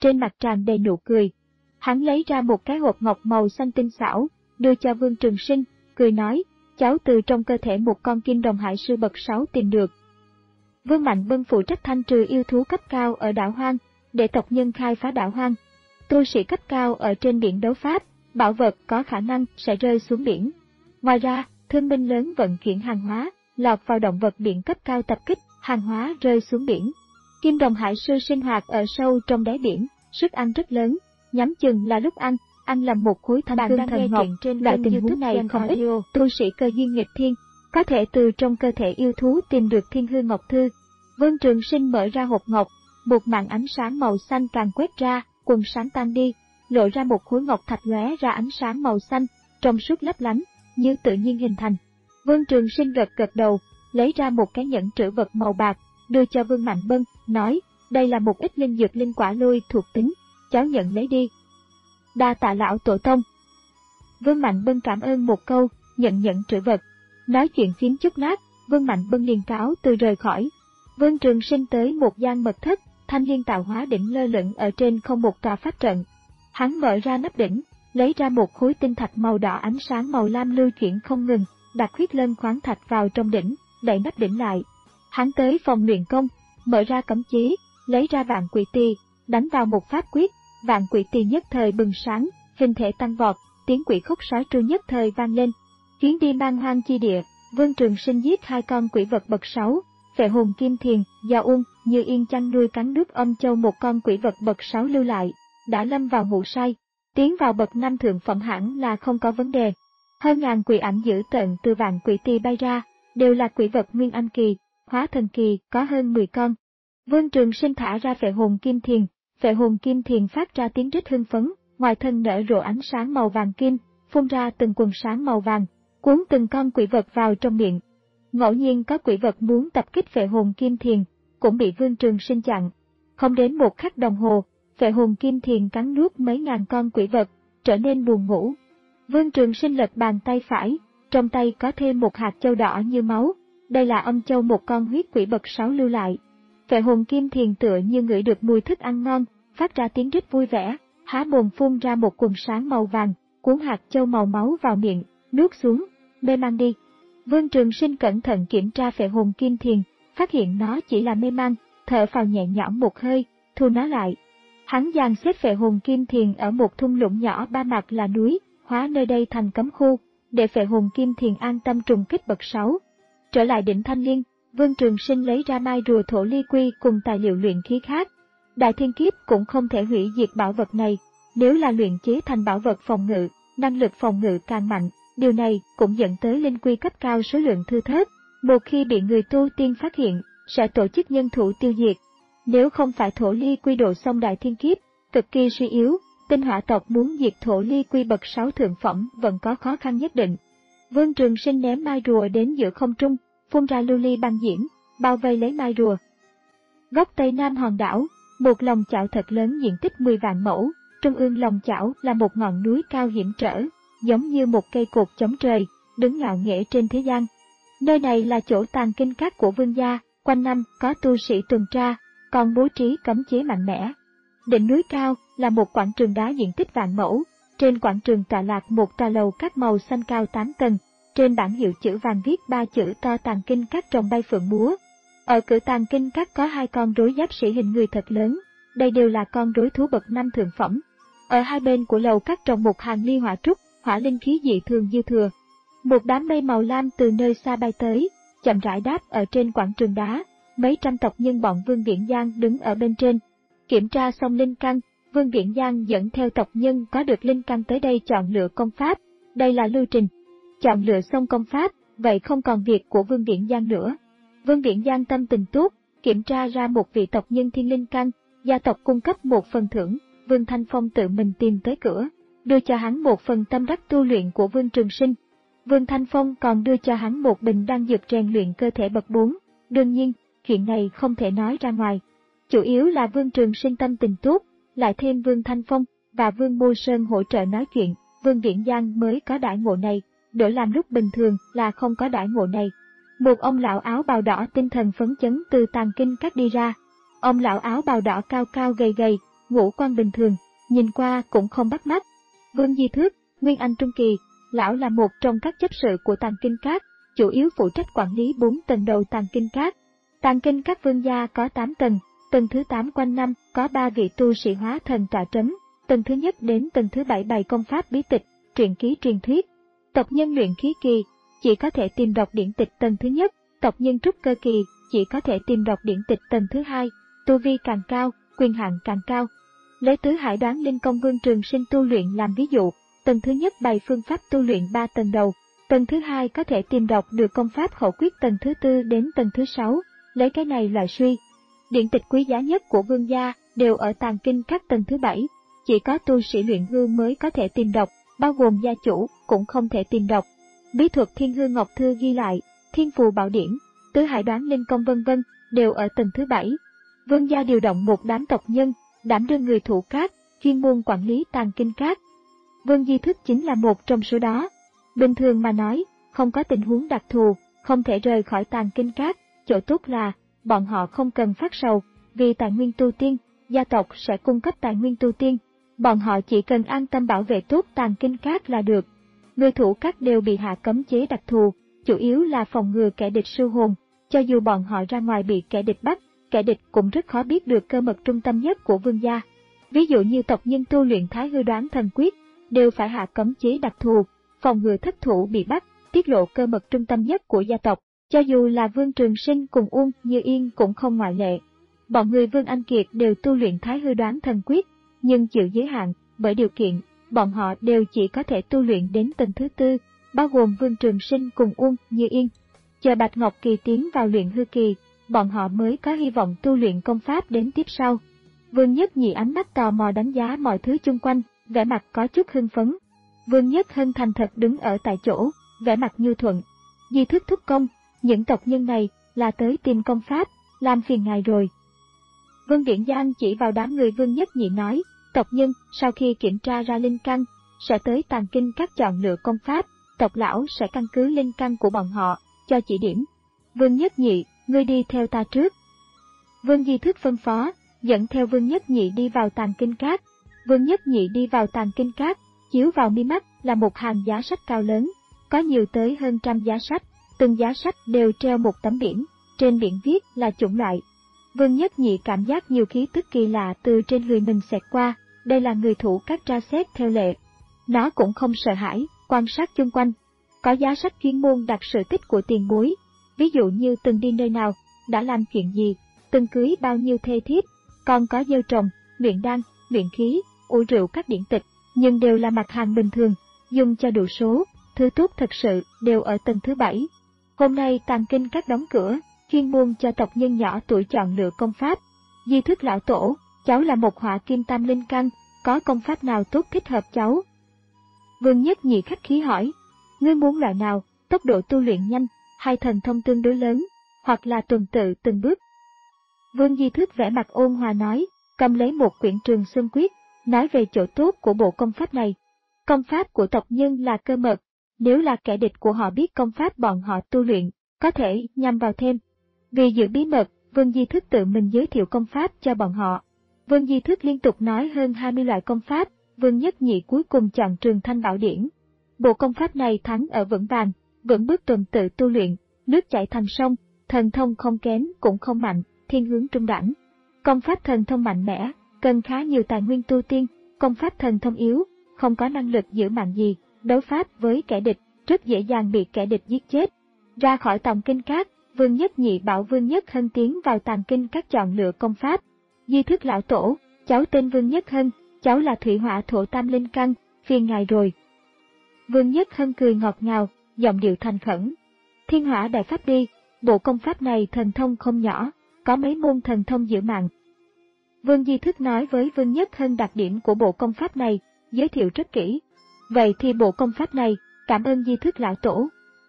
trên mặt tràn đầy nụ cười. Hắn lấy ra một cái hộp ngọc màu xanh tinh xảo, đưa cho Vương Trường Sinh, cười nói, cháu từ trong cơ thể một con kim đồng hải sư bậc sáu tìm được. Vương Mạnh Bân phụ trách thanh trừ yêu thú cấp cao ở đảo hoang, để tộc nhân khai phá đảo hoang. Tu sĩ cấp cao ở trên biển đấu pháp, bảo vật có khả năng sẽ rơi xuống biển. Ngoài ra, thương binh lớn vận chuyển hàng hóa, lọt vào động vật biển cấp cao tập kích, hàng hóa rơi xuống biển. Kim đồng hải sư sinh hoạt ở sâu trong đáy biển, sức ăn rất lớn, nhắm chừng là lúc ăn, ăn làm một khối thanh cương thần ngọc. Loại tình huống này không ít, tu sĩ cơ duyên nghịch thiên, có thể từ trong cơ thể yêu thú tìm được thiên hư ngọc thư. Vương Trường Sinh mở ra hộp ngọc, một màn ánh sáng màu xanh càng quét ra, quần sáng tan đi, lộ ra một khối ngọc thạch lóe ra ánh sáng màu xanh, trong suốt lấp lánh, như tự nhiên hình thành. Vương Trường Sinh gật gật đầu, lấy ra một cái nhẫn trữ vật màu bạc, đưa cho Vương Mạnh Bân, nói, đây là một ít linh dược linh quả lôi thuộc tính, cháu nhận lấy đi. Đa tạ lão tổ tông. Vương Mạnh Bân cảm ơn một câu, nhận nhẫn trữ vật. Nói chuyện phím chút lát, Vương Mạnh Bân liền cáo từ rời khỏi. Vương Trường Sinh tới một gian mật thất, thanh liên tạo hóa đỉnh lơ lửng ở trên không một tòa pháp trận. Hắn mở ra nắp đỉnh, lấy ra một khối tinh thạch màu đỏ ánh sáng màu lam lưu chuyển không ngừng, đặt huyết lân khoáng thạch vào trong đỉnh, đậy nắp đỉnh lại. Hắn tới phòng luyện công, mở ra cấm chế, lấy ra vạn quỷ tỳ, đánh vào một pháp quyết, vạn quỷ tỳ nhất thời bừng sáng, hình thể tăng vọt, tiếng quỷ khúc sói tru nhất thời vang lên. Chuyến đi man hoang chi địa, Vương Trường Sinh giết hai con quỷ vật bậc sáu, Phệ hồn kim thiền, do Uông, Như Yên chăn nuôi cắn nước âm châu một con quỷ vật bậc sáu lưu lại, đã lâm vào ngủ say, tiến vào bậc năm thượng phẩm hẳn là không có vấn đề. Hơn ngàn quỷ ảnh dữ tợn từ vạn quỷ tỳ bay ra, đều là quỷ vật nguyên anh kỳ, hóa thần kỳ, có hơn mười con. Vương Trường Sinh thả ra phệ hồn kim thiền, phệ hồn kim thiền phát ra tiếng rít hưng phấn, ngoài thân nở rộ ánh sáng màu vàng kim, phun ra từng quần sáng màu vàng, cuốn từng con quỷ vật vào trong miệng. Ngẫu nhiên có quỷ vật muốn tập kích phệ hồn kim thiền, cũng bị Vương Trường Sinh chặn. Không đến một khắc đồng hồ, phệ hồn kim thiền cắn nuốt mấy ngàn con quỷ vật, trở nên buồn ngủ. Vương Trường Sinh lật bàn tay phải, trong tay có thêm một hạt châu đỏ như máu, đây là âm châu một con huyết quỷ bậc sáu lưu lại. Phệ hồn kim thiền tựa như ngửi được mùi thức ăn ngon, phát ra tiếng rít vui vẻ, há mồm phun ra một quần sáng màu vàng, cuốn hạt châu màu máu vào miệng, nuốt xuống, mê man đi. Vương Trường Sinh cẩn thận kiểm tra phệ hồn kim thiền, phát hiện nó chỉ là mê man, thở phào nhẹ nhõm một hơi, thu nó lại. Hắn dàn xếp phệ hồn kim thiền ở một thung lũng nhỏ ba mặt là núi, hóa nơi đây thành cấm khu, để phệ hồn kim thiền an tâm trùng kích bậc sáu. Trở lại đỉnh Thanh Liên, Vương Trường Sinh lấy ra mai rùa thổ ly quy cùng tài liệu luyện khí khác. Đại thiên kiếp cũng không thể hủy diệt bảo vật này, nếu là luyện chế thành bảo vật phòng ngự, năng lực phòng ngự càng mạnh, điều này cũng dẫn tới linh quy cấp cao số lượng thưa thớt. Một khi bị người tu tiên phát hiện, sẽ tổ chức nhân thủ tiêu diệt. Nếu không phải thổ ly quy độ xong đại thiên kiếp, cực kỳ suy yếu, tinh hỏa tộc muốn diệt thổ ly quy bậc sáu thượng phẩm vẫn có khó khăn nhất định. Vương Trường Sinh ném mai rùa đến giữa không trung, phun ra lưu ly băng diễm, bao vây lấy mai rùa. Góc tây nam hòn đảo, một lòng chảo thật lớn diện tích mười vạn mẫu, trung ương lòng chảo là một ngọn núi cao hiểm trở, giống như một cây cột chống trời, đứng ngạo nghễ trên thế gian. Nơi này là chỗ tàng kinh các của vương gia, quanh năm có tu sĩ tuần tra, còn bố trí cấm chế mạnh mẽ. Đỉnh núi cao là một quảng trường đá diện tích vạn mẫu, trên quảng trường tọa lạc một tòa lầu các màu xanh cao tám tầng, trên bảng hiệu chữ vàng viết ba chữ to tàng kinh các trồng bay phượng múa. Ở cửa tàng kinh các có hai con rối giáp sĩ hình người thật lớn, đây đều là con rối thú bậc năm thượng phẩm. Ở hai bên của lầu các trồng một hàng ly hỏa trúc, hỏa linh khí dị thường dư thừa. Một đám mây màu lam từ nơi xa bay tới, chậm rãi đáp ở trên quảng trường đá, mấy trăm tộc nhân bọn Vương Viễn Giang đứng ở bên trên. Kiểm tra xong linh căn, Vương Viễn Giang dẫn theo tộc nhân có được linh căn tới đây chọn lựa công pháp, đây là lưu trình. Chọn lựa xong công pháp, vậy không còn việc của Vương Viễn Giang nữa. Vương Viễn Giang tâm tình tốt, kiểm tra ra một vị tộc nhân thiên linh căn, gia tộc cung cấp một phần thưởng, Vương Thanh Phong tự mình tìm tới cửa, đưa cho hắn một phần tâm đắc tu luyện của Vương Trường Sinh. Vương Thanh Phong còn đưa cho hắn một bình đan dược rèn luyện cơ thể bậc bốn. Đương nhiên, chuyện này không thể nói ra ngoài. Chủ yếu là Vương Trường Sinh tâm tình tốt, lại thêm Vương Thanh Phong và Vương Mô Sơn hỗ trợ nói chuyện, Vương Viễn Giang mới có đãi ngộ này, đổi làm lúc bình thường là không có đãi ngộ này. Một ông lão áo bào đỏ tinh thần phấn chấn từ tàng kinh các đi ra. Ông lão áo bào đỏ cao cao gầy gầy, ngũ quan bình thường, nhìn qua cũng không bắt mắt. Vương Di Thước, Nguyên Anh Trung Kỳ, lão là một trong các chấp sự của Tàng Kinh Các, chủ yếu phụ trách quản lý bốn tầng đầu Tàng Kinh Các. Tàng Kinh Các Vương gia có tám tầng, tầng thứ tám quanh năm có ba vị tu sĩ hóa thần tọa trấn, tầng thứ nhất đến tầng thứ bảy bày công pháp bí tịch, truyện ký truyền thuyết. Tộc nhân luyện khí kỳ chỉ có thể tìm đọc điển tịch tầng thứ nhất, tộc nhân trúc cơ kỳ chỉ có thể tìm đọc điển tịch tầng thứ hai, tu vi càng cao, quyền hạn càng cao. Lấy Tứ Hải Đoán Linh Công Vương Trường Sinh tu luyện làm ví dụ, tầng thứ nhất bày phương pháp tu luyện ba tầng đầu, tầng thứ hai có thể tìm đọc được công pháp khẩu quyết tầng thứ tư đến tầng thứ sáu, lấy cái này loại suy. Điển tịch quý giá nhất của vương gia đều ở Tàng Kinh Các tầng thứ bảy, chỉ có tu sĩ luyện hư mới có thể tìm đọc, bao gồm gia chủ cũng không thể tìm đọc. Bí thuật Thiên Hư Ngọc Thư ghi lại, Thiên Phù Bảo Điển, Tứ Hải Đoán Linh Công vân vân đều ở tầng thứ bảy. Vương gia điều động một đám tộc nhân, đảm đương người thủ các, chuyên môn quản lý Tàng Kinh Các. Vương Di Thức chính là một trong số đó. Bình thường mà nói, không có tình huống đặc thù, không thể rời khỏi Tàng Kinh Các, chỗ tốt là bọn họ không cần phát sầu, vì tài nguyên tu tiên, gia tộc sẽ cung cấp tài nguyên tu tiên, bọn họ chỉ cần an tâm bảo vệ tốt Tàng Kinh Các là được. Người thủ các đều bị hạ cấm chế đặc thù, chủ yếu là phòng ngừa kẻ địch sưu hồn, cho dù bọn họ ra ngoài bị kẻ địch bắt, kẻ địch cũng rất khó biết được cơ mật trung tâm nhất của vương gia. Ví dụ như tộc nhân tu luyện Thái Hư Đoán Thần Quyết, đều phải hạ cấm chế đặc thù, phòng ngừa thất thủ bị bắt, tiết lộ cơ mật trung tâm nhất của gia tộc, cho dù là Vương Trường Sinh cùng Uông Như Yên cũng không ngoại lệ. Bọn người Vương Anh Kiệt đều tu luyện Thái Hư Đoán Thần Quyết, nhưng chịu giới hạn, bởi điều kiện, bọn họ đều chỉ có thể tu luyện đến tầng thứ tư, bao gồm Vương Trường Sinh cùng Uông Như Yên. Chờ Bạch Ngọc Kỳ tiến vào luyện hư kỳ, bọn họ mới có hy vọng tu luyện công pháp đến tiếp sau. Vương Nhất Nhị ánh mắt tò mò đánh giá mọi thứ chung quanh, vẻ mặt có chút hưng phấn. Vương Nhất Hân thành thật đứng ở tại chỗ, vẻ mặt nhu thuận. Di Thức thúc công, những tộc nhân này là tới tìm công pháp, làm phiền ngài rồi. Vương Điển Giang chỉ vào đám người Vương Nhất Nhị nói, tộc nhân sau khi kiểm tra ra linh căn, sẽ tới Tàng Kinh Các chọn lựa công pháp, tộc lão sẽ căn cứ linh căn của bọn họ, cho chỉ điểm. Vương Nhất Nhị, ngươi đi theo ta trước. Vương Di Thức phân phó, dẫn theo Vương Nhất Nhị đi vào Tàng Kinh Các. Vương Nhất Nhị đi vào Tàng Kinh Các, chiếu vào mi mắt là một hàng giá sách cao lớn, có nhiều tới hơn trăm giá sách, từng giá sách đều treo một tấm biển, trên biển viết là chủng loại. Vương Nhất Nhị cảm giác nhiều khí tức kỳ lạ từ trên người mình xẹt qua, đây là người thủ các tra xét theo lệ. Nó cũng không sợ hãi, quan sát chung quanh. Có giá sách chuyên môn đặt sự tích của tiền bối, ví dụ như từng đi nơi nào, đã làm chuyện gì, từng cưới bao nhiêu thê thiếp, còn có gieo trồng, luyện đan, luyện khí, ủ rượu các điển tịch, nhưng đều là mặt hàng bình thường, dùng cho đủ số, thứ tốt thật sự đều ở tầng thứ bảy. Hôm nay Tàng Kinh Các đóng cửa, chuyên môn cho tộc nhân nhỏ tuổi chọn lựa công pháp. Di Thức lão tổ, cháu là một hỏa kim tam linh căn, có công pháp nào tốt thích hợp cháu? Vương Nhất Nhị khách khí hỏi, ngươi muốn loại nào, tốc độ tu luyện nhanh, hay thần thông tương đối lớn, hoặc là tuần tự từng bước? Vương Di Thức vẻ mặt ôn hòa nói, cầm lấy một quyển Trường Xuân Quyết, nói về chỗ tốt của bộ công pháp này. Công pháp của tộc nhân là cơ mật, nếu là kẻ địch của họ biết công pháp bọn họ tu luyện, có thể nhằm vào thêm. Vì giữ bí mật, Vương Di Thức tự mình giới thiệu công pháp cho bọn họ. Vương Di Thức liên tục nói hơn hai mươi loại công pháp, Vương Nhất Nhị cuối cùng chọn Trường Thanh Bảo Điển. Bộ công pháp này thắng ở vững vàng, vững bước tuần tự tu luyện, nước chảy thành sông, thần thông không kém cũng không mạnh, thiên hướng trung đẳng. Công pháp thần thông mạnh mẽ, cần khá nhiều tài nguyên tu tiên, công pháp thần thông yếu, không có năng lực giữ mạng gì, đấu pháp với kẻ địch, rất dễ dàng bị kẻ địch giết chết. Ra khỏi Tàng Kinh Các, Vương Nhất Nhị bảo Vương Nhất Hân tiến vào Tàng Kinh Các chọn lựa công pháp. Di Thức lão tổ, cháu tên Vương Nhất Hân, cháu là thủy hỏa thổ tam linh căn, phiền ngài rồi. Vương Nhất Hân cười ngọt ngào, giọng điệu thành khẩn. Thiên Hỏa Đại Pháp đi, bộ công pháp này thần thông không nhỏ, có mấy môn thần thông giữ mạng. Vương Di Thức nói với Vương Nhất Hân đặc điểm của bộ công pháp này, giới thiệu rất kỹ. Vậy thì bộ công pháp này, cảm ơn Di Thức lão tổ.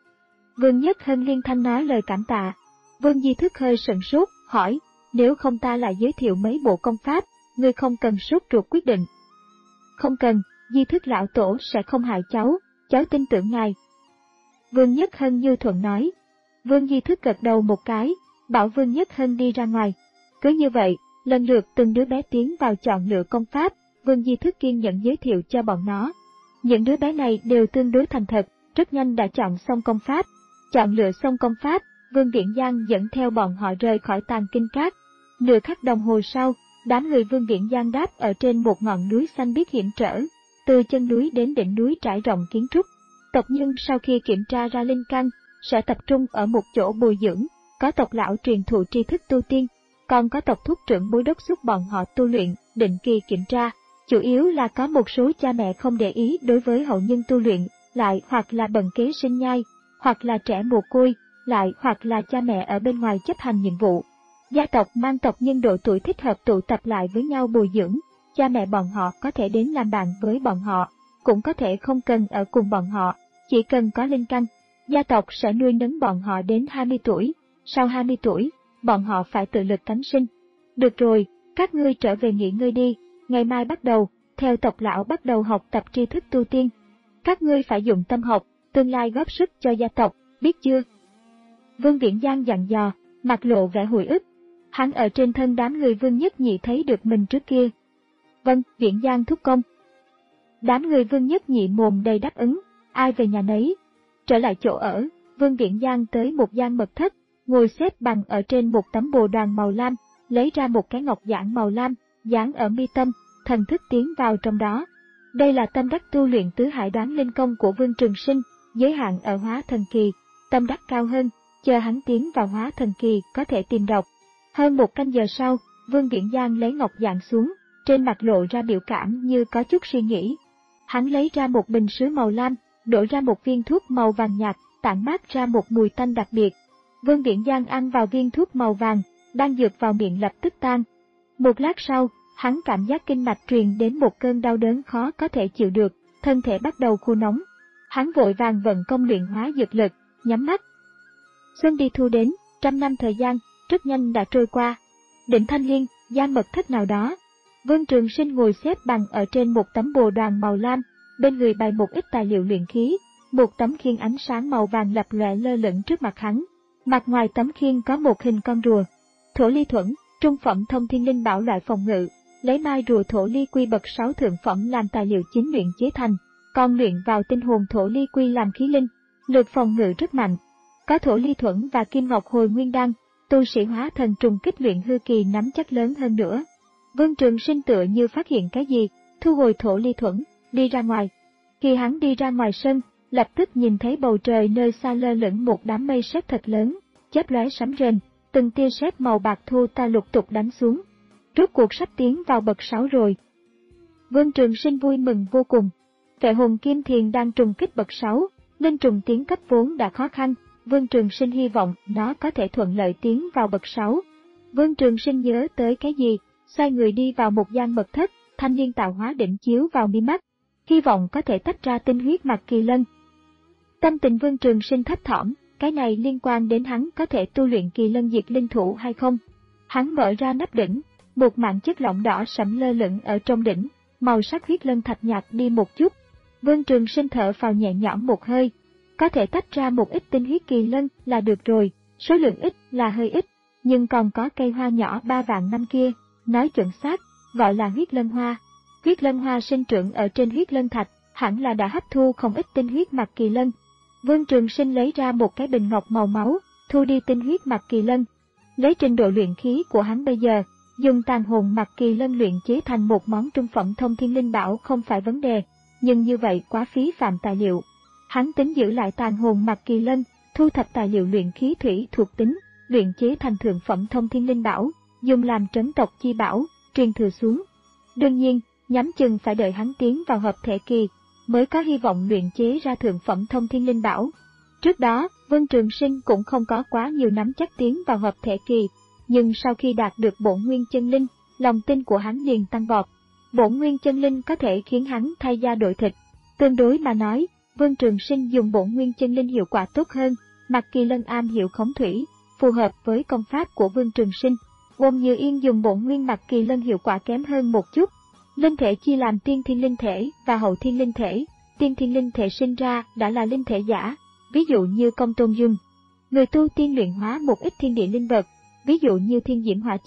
Vương Nhất Hân liên thanh nói lời cảm tạ. Vương Di Thức hơi sửng sốt, hỏi, nếu không ta lại giới thiệu mấy bộ công pháp, ngươi không cần sốt ruột quyết định. Không cần, Di Thức lão tổ sẽ không hại cháu, cháu tin tưởng ngài. Vương Nhất Hân như thuận nói. Vương Di Thức gật đầu một cái, bảo Vương Nhất Hân đi ra ngoài. Cứ như vậy, Lần lượt từng đứa bé tiến vào chọn lựa công pháp, Vương Di Thức kiên nhẫn giới thiệu cho bọn nó. Những đứa bé này đều tương đối thành thật, rất nhanh đã chọn xong công pháp. Chọn lựa xong công pháp, Vương Viễn Giang dẫn theo bọn họ rời khỏi Tàng Kinh Các. Nửa khắc đồng hồ sau, đám người Vương Viễn Giang đáp ở trên một ngọn núi xanh biếc hiểm trở, từ chân núi đến đỉnh núi trải rộng kiến trúc. Tộc nhân sau khi kiểm tra ra linh căn, sẽ tập trung ở một chỗ bồi dưỡng, có tộc lão truyền thụ tri thức tu tiên, còn có tộc thúc trưởng bối đốc thúc bọn họ tu luyện, định kỳ kiểm tra. Chủ yếu là có một số cha mẹ không để ý đối với hậu nhân tu luyện, lại hoặc là bần kế sinh nhai, hoặc là trẻ mồ côi, lại hoặc là cha mẹ ở bên ngoài chấp hành nhiệm vụ. Gia tộc mang tộc nhân độ tuổi thích hợp tụ tập lại với nhau bồi dưỡng, cha mẹ bọn họ có thể đến làm bạn với bọn họ, cũng có thể không cần ở cùng bọn họ, chỉ cần có linh căn. Gia tộc sẽ nuôi nấng bọn họ đến hai mươi tuổi, sau hai mươi tuổi, bọn họ phải tự lực cánh sinh. Được rồi, các ngươi trở về nghỉ ngơi đi, ngày mai bắt đầu, theo tộc lão bắt đầu học tập tri thức tu tiên. Các ngươi phải dùng tâm học, tương lai góp sức cho gia tộc, biết chưa? Vương Viễn Giang dặn dò, mặt lộ vẻ hồi ức. Hắn ở trên thân đám người Vương Nhất Nhị thấy được mình trước kia. Vâng, Viễn Giang thúc công. Đám người Vương Nhất Nhị mồm đầy đáp ứng, ai về nhà nấy. Trở lại chỗ ở, Vương Viễn Giang tới một gian mật thất, ngồi xếp bằng ở trên một tấm bồ đoàn màu lam, lấy ra một cái ngọc giản màu lam, dán ở mi tâm, thần thức tiến vào trong đó. Đây là tâm đắc tu luyện tứ hải đoán linh công của Vương Trường Sinh, giới hạn ở hóa thần kỳ, tâm đắc cao hơn, chờ hắn tiến vào hóa thần kỳ có thể tìm đọc. Hơn một canh giờ sau, Vương Viễn Giang lấy ngọc giản xuống, trên mặt lộ ra biểu cảm như có chút suy nghĩ. Hắn lấy ra một bình sứ màu lam, đổ ra một viên thuốc màu vàng nhạt, tản mát ra một mùi tanh đặc biệt. Vương Viễn Giang ăn vào viên thuốc màu vàng, đang dược vào miệng lập tức tan. Một lát sau, hắn cảm giác kinh mạch truyền đến một cơn đau đớn khó có thể chịu được, thân thể bắt đầu khô nóng. Hắn vội vàng vận công luyện hóa dược lực, nhắm mắt. Xuân đi thu đến, trăm năm thời gian, rất nhanh đã trôi qua. Đỉnh Thanh Liên, gian mật thất nào đó. Vương Trường Sinh ngồi xếp bằng ở trên một tấm bồ đoàn màu lam, bên người bày một ít tài liệu luyện khí, một tấm khiên ánh sáng màu vàng lập lòe lơ lửng trước mặt hắn. Mặt ngoài tấm khiên có một hình con rùa. Thổ ly thuẫn, trung phẩm thông thiên linh bảo loại phòng ngự, lấy mai rùa thổ ly quy bậc sáu thượng phẩm làm tài liệu chính luyện chế thành, còn luyện vào tinh hồn thổ ly quy làm khí linh, lực phòng ngự rất mạnh. Có thổ ly thuẫn và kim ngọc hồi nguyên đan, tu sĩ hóa thần trùng kích luyện hư kỳ nắm chắc lớn hơn nữa. Vương Trường Sinh tựa như phát hiện cái gì, thu hồi thổ ly thuẫn, đi ra ngoài. Khi hắn đi ra ngoài sân, lập tức nhìn thấy bầu trời nơi xa lơ lửng một đám mây sét thật lớn, chớp lóe sấm rền, từng tia sét màu bạc thu ta lục tục đánh xuống. Rốt cuộc sắp tiến vào bậc sáu rồi. Vương Trường Sinh vui mừng vô cùng. Vệ hồn kim thiền đang trùng kích bậc sáu, nên trùng tiến cấp vốn đã khó khăn. Vương Trường Sinh hy vọng nó có thể thuận lợi tiến vào bậc sáu. Vương Trường Sinh nhớ tới cái gì, xoay người đi vào một gian mật thất, thanh liên tạo hóa đỉnh chiếu vào mi mắt, hy vọng có thể tách ra tinh huyết mạc kỳ lân. Tâm tình Vương Trường Sinh thấp thỏm, cái này liên quan đến hắn có thể tu luyện kỳ lân diệt linh thủ hay không. Hắn mở ra nắp đỉnh, một mảng chất lỏng đỏ sẫm lơ lửng ở trong đỉnh, màu sắc huyết lân thạch nhạt đi một chút. Vương Trường Sinh thở phào nhẹ nhõm một hơi. Có thể tách ra một ít tinh huyết kỳ lân là được rồi, số lượng ít là hơi ít, nhưng còn có cây hoa nhỏ ba vạn năm kia, nói chuẩn xác, gọi là huyết lân hoa. Huyết lân hoa sinh trưởng ở trên huyết lân thạch, hẳn là đã hấp thu không ít tinh huyết mạc kỳ lân. Vương Trường Sinh lấy ra một cái bình ngọc màu máu, thu đi tinh huyết mạc kỳ lân. Lấy trình độ luyện khí của hắn bây giờ, dùng tàn hồn mạc kỳ lân luyện chế thành một món trung phẩm thông thiên linh bảo không phải vấn đề, nhưng như vậy quá phí phạm tài liệu. Hắn tính giữ lại tàn hồn mạc kỳ lân, thu thập tài liệu luyện khí thủy thuộc tính, luyện chế thành thượng phẩm thông thiên linh bảo, dùng làm trấn tộc chi bảo, truyền thừa xuống. Đương nhiên, nhắm chừng phải đợi hắn tiến vào hợp thể kỳ, mới có hy vọng luyện chế ra thượng phẩm thông thiên linh bảo. Trước đó, Vương Trường Sinh cũng không có quá nhiều nắm chắc tiến vào hợp thể kỳ, nhưng sau khi đạt được bổn nguyên chân linh, lòng tin của hắn liền tăng vọt. Bổn nguyên chân linh có thể khiến hắn thay da đổi thịt. Tương đối mà nói, Vương Trường Sinh dùng bổn nguyên chân linh hiệu quả tốt hơn, Mạc Kỳ Lân am hiểu khống thủy, phù hợp với công pháp của Vương Trường Sinh. Ôn Như Yên dùng bổn nguyên Mạc Kỳ Lân hiệu quả kém hơn một chút. Linh thể chia làm tiên thiên linh thể và hậu thiên linh thể. Tiên thiên linh thể sinh ra đã là linh thể giả, ví dụ như Công Tôn Dung. Người tu tiên luyện hóa một ít thiên địa linh vật, ví dụ như Thiên Diễm Hỏa Châu,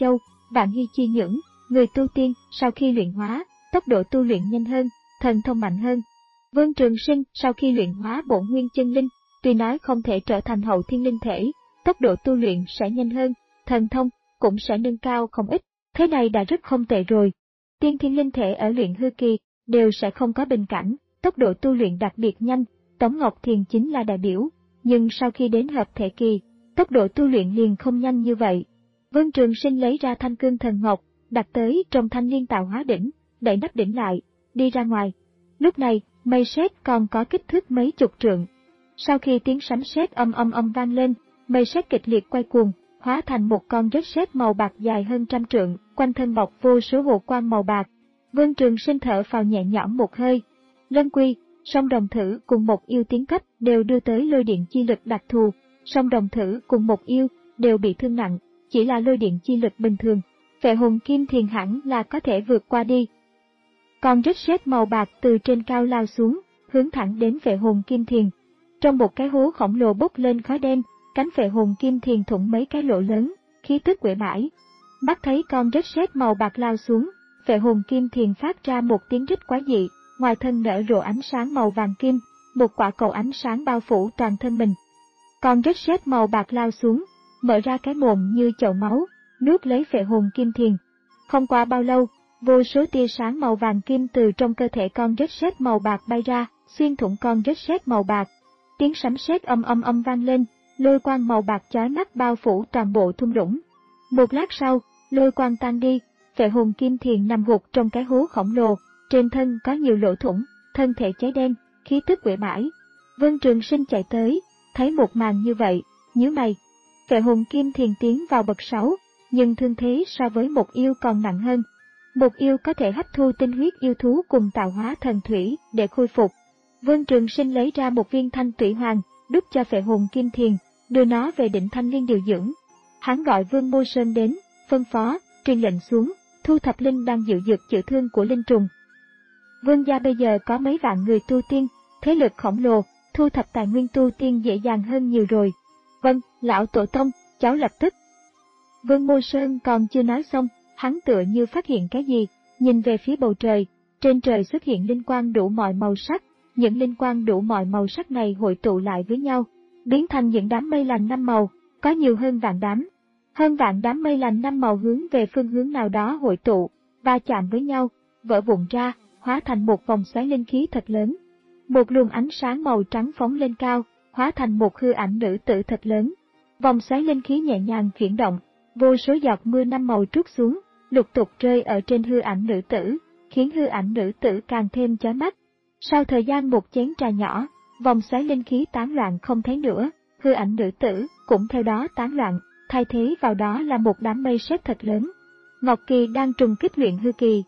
Vạn Hy chi nhưỡng, người tu tiên sau khi luyện hóa, tốc độ tu luyện nhanh hơn, thần thông mạnh hơn. Vương Trường Sinh sau khi luyện hóa bổn nguyên chân linh, tuy nói không thể trở thành hậu thiên linh thể, tốc độ tu luyện sẽ nhanh hơn, thần thông cũng sẽ nâng cao không ít, thế này đã rất không tệ rồi. Tiên thiên linh thể ở luyện hư kỳ đều sẽ không có bình cảnh, tốc độ tu luyện đặc biệt nhanh, Tống Ngọc Thiền chính là đại biểu, nhưng sau khi đến hợp thể kỳ, tốc độ tu luyện liền không nhanh như vậy. Vương Trường Sinh lấy ra thanh cương thần ngọc, đặt tới trong thanh liên tạo hóa đỉnh, đẩy nắp đỉnh lại, đi ra ngoài. Lúc này, mây sét còn có kích thước mấy chục trượng. Sau khi tiếng sấm sét âm âm âm vang lên, mây sét kịch liệt quay cuồng, hóa thành một con rết sét màu bạc dài hơn trăm trượng, quanh thân bọc vô số hồ quang màu bạc. Vương Trường Sinh thở phào nhẹ nhõm một hơi. Lân Quy, song đồng thử cùng một yêu tiến cấp đều đưa tới lôi điện chi lực đặc thù, song đồng thử cùng một yêu đều bị thương nặng, chỉ là lôi điện chi lực bình thường. Phệ hồn kim thiền hẳn là có thể vượt qua đi. Con rết sét màu bạc từ trên cao lao xuống, hướng thẳng đến phệ hồn kim thiền. Trong một cái hố khổng lồ bốc lên khói đen, cánh phệ hồn kim thiền thủng mấy cái lỗ lớn, khí tức uể bãi. Mắt thấy con rết sét màu bạc lao xuống, phệ hồn kim thiền phát ra một tiếng rít quái dị, ngoài thân nở rộ ánh sáng màu vàng kim, một quả cầu ánh sáng bao phủ toàn thân mình. Con rết sét màu bạc lao xuống, mở ra cái mồm như chậu máu, nuốt lấy phệ hồn kim thiền. Không qua bao lâu, vô số tia sáng màu vàng kim từ trong cơ thể con rết sét màu bạc bay ra, xuyên thủng con rết sét màu bạc. Tiếng sấm sét âm âm âm vang lên, lôi quang màu bạc chói mắt bao phủ toàn bộ thung lũng. Một lát sau, lôi quang tan đi, phệ hồn kim thiền nằm gục trong cái hố khổng lồ, trên thân có nhiều lỗ thủng, thân thể cháy đen, khí tức uể bãi. Vương Trường Sinh chạy tới, thấy một màn như vậy, nhíu mày. Phệ hồn kim thiền tiến vào bậc sáu, nhưng thương thế so với một yêu còn nặng hơn. Một yêu có thể hấp thu tinh huyết yêu thú cùng tạo hóa thần thủy để khôi phục. Vương Trường Sinh lấy ra một viên thanh thủy hoàng, đút cho phệ hồn kim thiền, đưa nó về đỉnh thanh liên điều dưỡng. Hắn gọi Vương Mô Sơn đến, phân phó, truyền lệnh xuống, thu thập linh đang dự dược chữa thương của linh trùng. Vương gia bây giờ có mấy vạn người tu tiên, thế lực khổng lồ, thu thập tài nguyên tu tiên dễ dàng hơn nhiều rồi. Vâng, lão tổ tông, cháu lập tức. Vương Mô Sơn còn chưa nói xong, hắn tựa như phát hiện cái gì, nhìn về phía bầu trời, trên trời xuất hiện linh quang đủ mọi màu sắc, những linh quang đủ mọi màu sắc này hội tụ lại với nhau, biến thành những đám mây lành năm màu, có nhiều hơn vạn đám. Hơn vạn đám mây lành năm màu hướng về phương hướng nào đó hội tụ, va chạm với nhau, vỡ vụn ra, hóa thành một vòng xoáy linh khí thật lớn. Một luồng ánh sáng màu trắng phóng lên cao, hóa thành một hư ảnh nữ tử thật lớn. Vòng xoáy linh khí nhẹ nhàng chuyển động, vô số giọt mưa năm màu trút xuống, lục tục rơi ở trên hư ảnh nữ tử, khiến hư ảnh nữ tử càng thêm chói mắt. Sau thời gian một chén trà nhỏ, vòng xoáy linh khí tán loạn không thấy nữa, hư ảnh nữ tử cũng theo đó tán loạn, thay thế vào đó là một đám mây sét thật lớn. Ngọc Kỳ đang trùng kích luyện hư kỳ.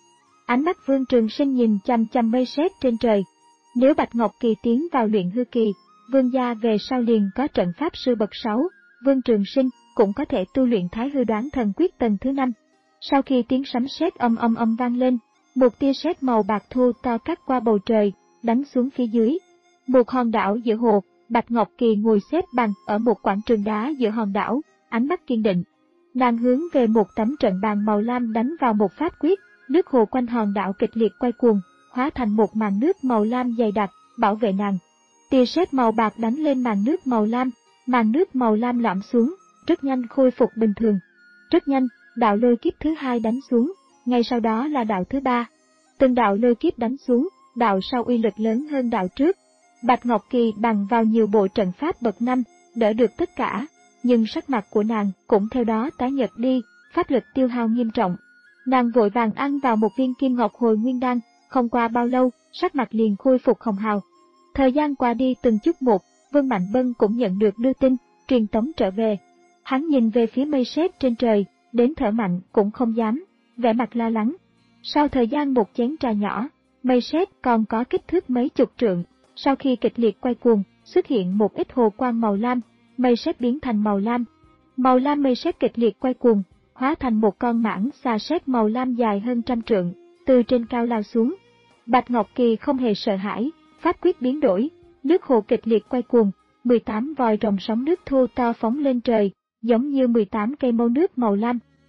Ánh mắt Vương Trường Sinh nhìn chăm chăm mây sét trên trời. Nếu Bạch Ngọc Kỳ tiến vào luyện hư kỳ, Vương gia về sau liền có trận pháp sư bậc sáu, Vương Trường Sinh cũng có thể tu luyện Thái Hư Đoán Thần Quyết tầng thứ năm. Sau khi tiếng sấm sét âm âm âm vang lên, một tia sét màu bạc thô to cắt qua bầu trời, đánh xuống phía dưới. Một hòn đảo giữa hồ, Bạch Ngọc Kỳ ngồi xếp bằng ở một quảng trường đá giữa hòn đảo, ánh mắt kiên định. Nàng hướng về một tấm trận bàn màu lam đánh vào một pháp quyết, nước hồ quanh hòn đảo kịch liệt quay cuồng, hóa thành một màn nước màu lam dày đặc, bảo vệ nàng. Tia sét màu bạc đánh lên màn nước màu lam, màn nước màu lam lõm xuống, rất nhanh khôi phục bình thường. Rất nhanh, đạo lôi kiếp thứ hai đánh xuống, ngay sau đó là đạo thứ ba. Từng đạo lôi kiếp đánh xuống, đạo sau uy lực lớn hơn đạo trước. Bạch Ngọc Kỳ bằng vào nhiều bộ trận pháp bậc năm, đỡ được tất cả, nhưng sắc mặt của nàng cũng theo đó tái nhợt đi, pháp lực tiêu hao nghiêm trọng. Nàng vội vàng ăn vào một viên kim ngọc hồi nguyên đan, không qua bao lâu, sắc mặt liền khôi phục hồng hào. Thời gian qua đi từng chút một, Vương Mạnh Bân cũng nhận được đưa tin, truyền tống trở về. Hắn nhìn về phía mây sét trên trời, đến thở mạnh cũng không dám, vẻ mặt lo lắng. Sau thời gian một chén trà nhỏ, mây sét còn có kích thước mấy chục trượng, sau khi kịch liệt quay cuồng, xuất hiện một ít hồ quang màu lam, mây sét biến thành màu lam. Màu lam mây sét kịch liệt quay cuồng, hóa thành một con mãng xà sét màu lam dài hơn trăm trượng, từ trên cao lao xuống. Bạch Ngọc Kỳ không hề sợ hãi, pháp quyết biến đổi, nước hồ kịch liệt quay cuồng, mười tám vòi rồng sóng nước thô to phóng lên trời, giống như mười tám cây mâu nước màu lam.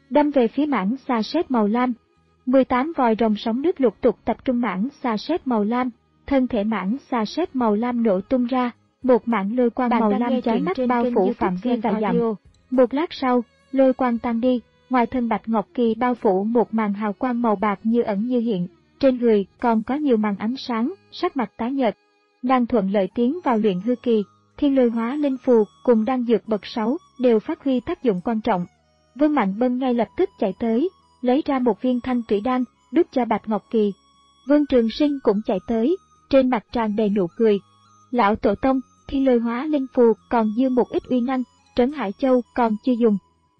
đâm về phía mảng xà sét màu lam. mười tám vòi rồng sóng nước lục tục tập trung mảng xà sét màu lam, thân thể mảng xà sét màu lam nổ tung ra, một mảng lôi quang màu lam chói mắt bao phủ phạm vi vài dặm. Một lát sau, lôi quang tan đi, ngoài thân Bạch Ngọc Kỳ bao phủ một màn hào quang màu bạc như ẩn như hiện, trên người còn có nhiều màn ánh sáng, sắc mặt tái nhợt. Đang thuận lợi tiến vào luyện hư kỳ, Thiên Lôi Hóa Linh Phù cùng đan dược bậc sáu đều phát huy tác dụng quan trọng. Vương Mạnh Bân ngay lập tức chạy tới, lấy ra một viên thanh thủy đan, đút cho Bạch Ngọc Kỳ. Vương Trường Sinh cũng chạy tới, trên mặt tràn đầy nụ cười. Lão tổ tông, Thiên Lôi Hóa Linh Phù còn dư một ít uy năng, Trấn Hải Châu còn chưa dùng.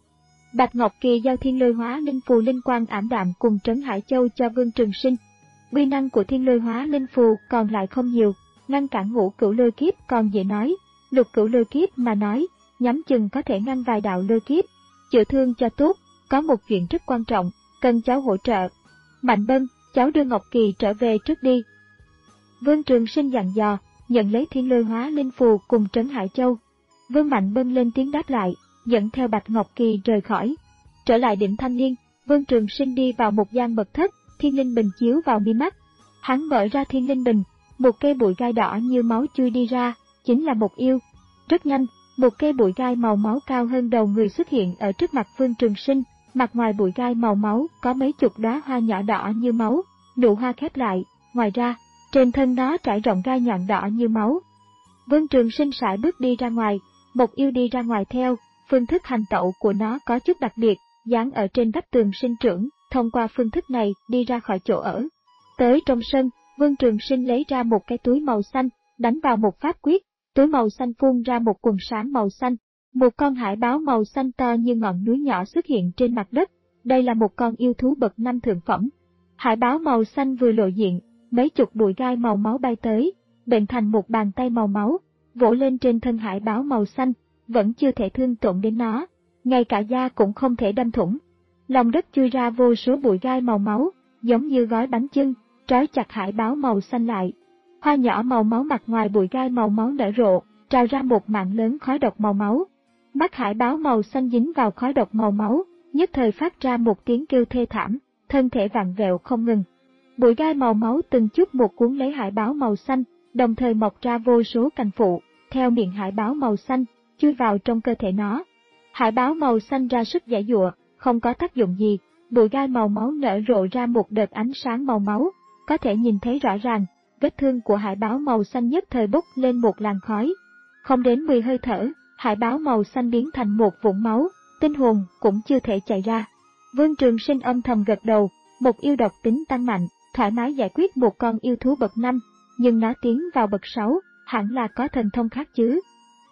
Bạch Ngọc Kỳ giao Thiên Lôi Hóa Linh Phù linh quang ảm đạm cùng Trấn Hải Châu cho Vương Trường Sinh. Uy năng của Thiên Lôi Hóa Linh Phù còn lại không nhiều, ngăn cản ngũ cửu lôi kiếp còn dễ nói, lục cửu lôi kiếp mà nói, nhắm chừng có thể ngăn vài đạo lôi kiếp. Chữa thương cho tốt, có một chuyện rất quan trọng, cần cháu hỗ trợ. Mạnh Bân, cháu đưa Ngọc Kỳ trở về trước đi. Vương Trường Sinh dặn dò, nhận lấy Thiên Lôi Hóa Linh Phù cùng Trấn Hải Châu. Vương Mạnh Bân lên tiếng đáp lại, dẫn theo Bạch Ngọc Kỳ rời khỏi. Trở lại Đỉnh Thanh Liên, Vương Trường Sinh đi vào một gian mật thất, thiên linh bình chiếu vào mi mắt. Hắn mở ra thiên linh bình, một cây bụi gai đỏ như máu chui đi ra, chính là một yêu. Rất nhanh, một cây bụi gai màu máu cao hơn đầu người xuất hiện ở trước mặt Vương Trường Sinh, mặt ngoài bụi gai màu máu có mấy chục đóa hoa nhỏ đỏ như máu, nụ hoa khép lại, ngoài ra, trên thân nó trải rộng gai nhọn đỏ như máu. Vương Trường Sinh sải bước đi ra ngoài, một yêu đi ra ngoài theo, phương thức hành tẩu của nó có chút đặc biệt, dán ở trên vách tường sinh trưởng, thông qua phương thức này đi ra khỏi chỗ ở. Tới trong sân, Vương Trường Sinh lấy ra một cái túi màu xanh, đánh vào một pháp quyết, túi màu xanh phun ra một quần sáng màu xanh. Một con hải báo màu xanh to như ngọn núi nhỏ xuất hiện trên mặt đất, đây là một con yêu thú bậc năm thượng phẩm. Hải báo màu xanh vừa lộ diện, mấy chục bụi gai màu máu bay tới, bệnh thành một bàn tay màu máu, vỗ lên trên thân hải báo màu xanh, vẫn chưa thể thương tổn đến nó, ngay cả da cũng không thể đâm thủng. Lòng đất chui ra vô số bụi gai màu máu, giống như gói bánh chưng, trói chặt hải báo màu xanh lại. Hoa nhỏ màu máu mặt ngoài bụi gai màu máu nở rộ, trào ra một mạng lớn khói độc màu máu. Mắt hải báo màu xanh dính vào khói độc màu máu, nhất thời phát ra một tiếng kêu thê thảm, thân thể vặn vẹo không ngừng. Bụi gai màu máu từng chút một cuốn lấy hải báo màu xanh, đồng thời mọc ra vô số cành phụ, theo miệng hải báo màu xanh, chui vào trong cơ thể nó. Hải báo màu xanh ra sức giãy giụa, không có tác dụng gì, bụi gai màu máu nở rộ ra một đợt ánh sáng màu máu, có thể nhìn thấy rõ ràng, vết thương của hải báo màu xanh nhất thời bốc lên một làn khói. Không đến mười hơi thở, hải báo màu xanh biến thành một vũng máu, tinh hồn cũng chưa thể chạy ra. Vương Trường Sinh âm thầm gật đầu, một yêu độc tính tăng mạnh, thoải mái giải quyết một con yêu thú bậc năm, nhưng nó tiến vào bậc sáu, hẳn là có thần thông khác chứ.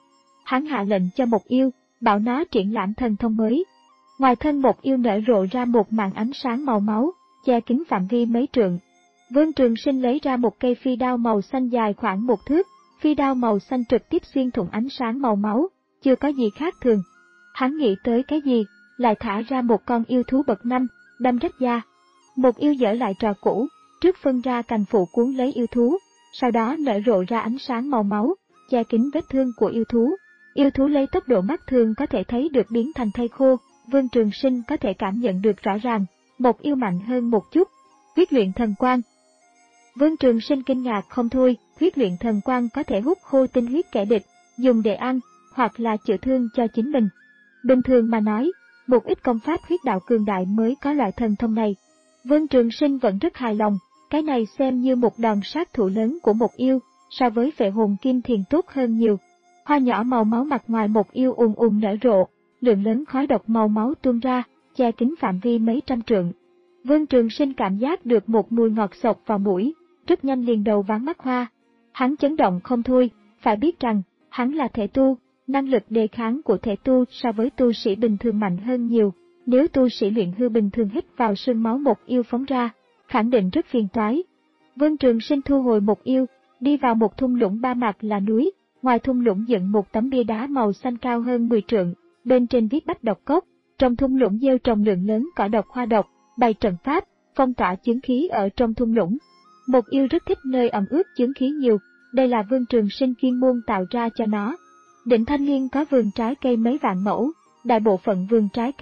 Hắn hạ lệnh cho một yêu, bảo nó triển lãm thần thông mới. Ngoài thân một yêu nở rộ ra một màn ánh sáng màu máu, che kín phạm vi mấy trượng. Vương Trường Sinh lấy ra một cây phi đao màu xanh dài khoảng một thước, phi đao màu xanh trực tiếp xuyên thủng ánh sáng màu máu, chưa có gì khác thường. Hắn nghĩ tới cái gì, lại thả ra một con yêu thú bậc năm, đâm rách da. Một yêu dở lại trò cũ, trước phân ra cành phụ cuốn lấy yêu thú, sau đó nở rộ ra ánh sáng màu máu, che kín vết thương của yêu thú. Yêu thú lấy tốc độ mắt thường có thể thấy được biến thành thây khô, Vương Trường Sinh có thể cảm nhận được rõ ràng, một yêu mạnh hơn một chút. Huyết luyện thần quang. Vương Trường Sinh kinh ngạc không thôi, huyết luyện thần quang có thể hút khô tinh huyết kẻ địch, dùng để ăn, hoặc là chữa thương cho chính mình. Bình thường mà nói, một ít công pháp huyết đạo cường đại mới có loại thần thông này. Vương Trường Sinh vẫn rất hài lòng, cái này xem như một đòn sát thủ lớn của một yêu, so với Phệ Hồn Kim Thiền tốt hơn nhiều. Hoa nhỏ màu máu mặt ngoài một yêu ùn ùn nở rộ, lượng lớn khói độc màu máu tuôn ra, che kín phạm vi mấy trăm trượng. Vương Trường Sinh cảm giác được một mùi ngọt sộc vào mũi, rất nhanh liền đầu váng mắt hoa. Hắn chấn động không thôi, phải biết rằng, hắn là thể tu, năng lực đề kháng của thể tu so với tu sĩ bình thường mạnh hơn nhiều. Nếu tu sĩ luyện hư bình thường hít vào sương máu một yêu phóng ra, khẳng định rất phiền toái. Vương Trường Sinh thu hồi một yêu, đi vào một thung lũng ba mặt là núi, ngoài thung lũng dựng một tấm bia đá màu xanh cao hơn mười trượng, bên trên viết Bách Độc Cốc. Trong thung lũng gieo trồng lượng lớn cỏ độc hoa độc, bày trận pháp, phong tỏa chướng khí ở trong thung lũng. Một yêu rất thích nơi ẩm ướt chướng khí nhiều, đây là Vương Trường Sinh chuyên môn tạo ra cho nó. Đỉnh Thanh Liên có vườn trái cây mấy vạn mẫu, đại bộ phận vườn trái cây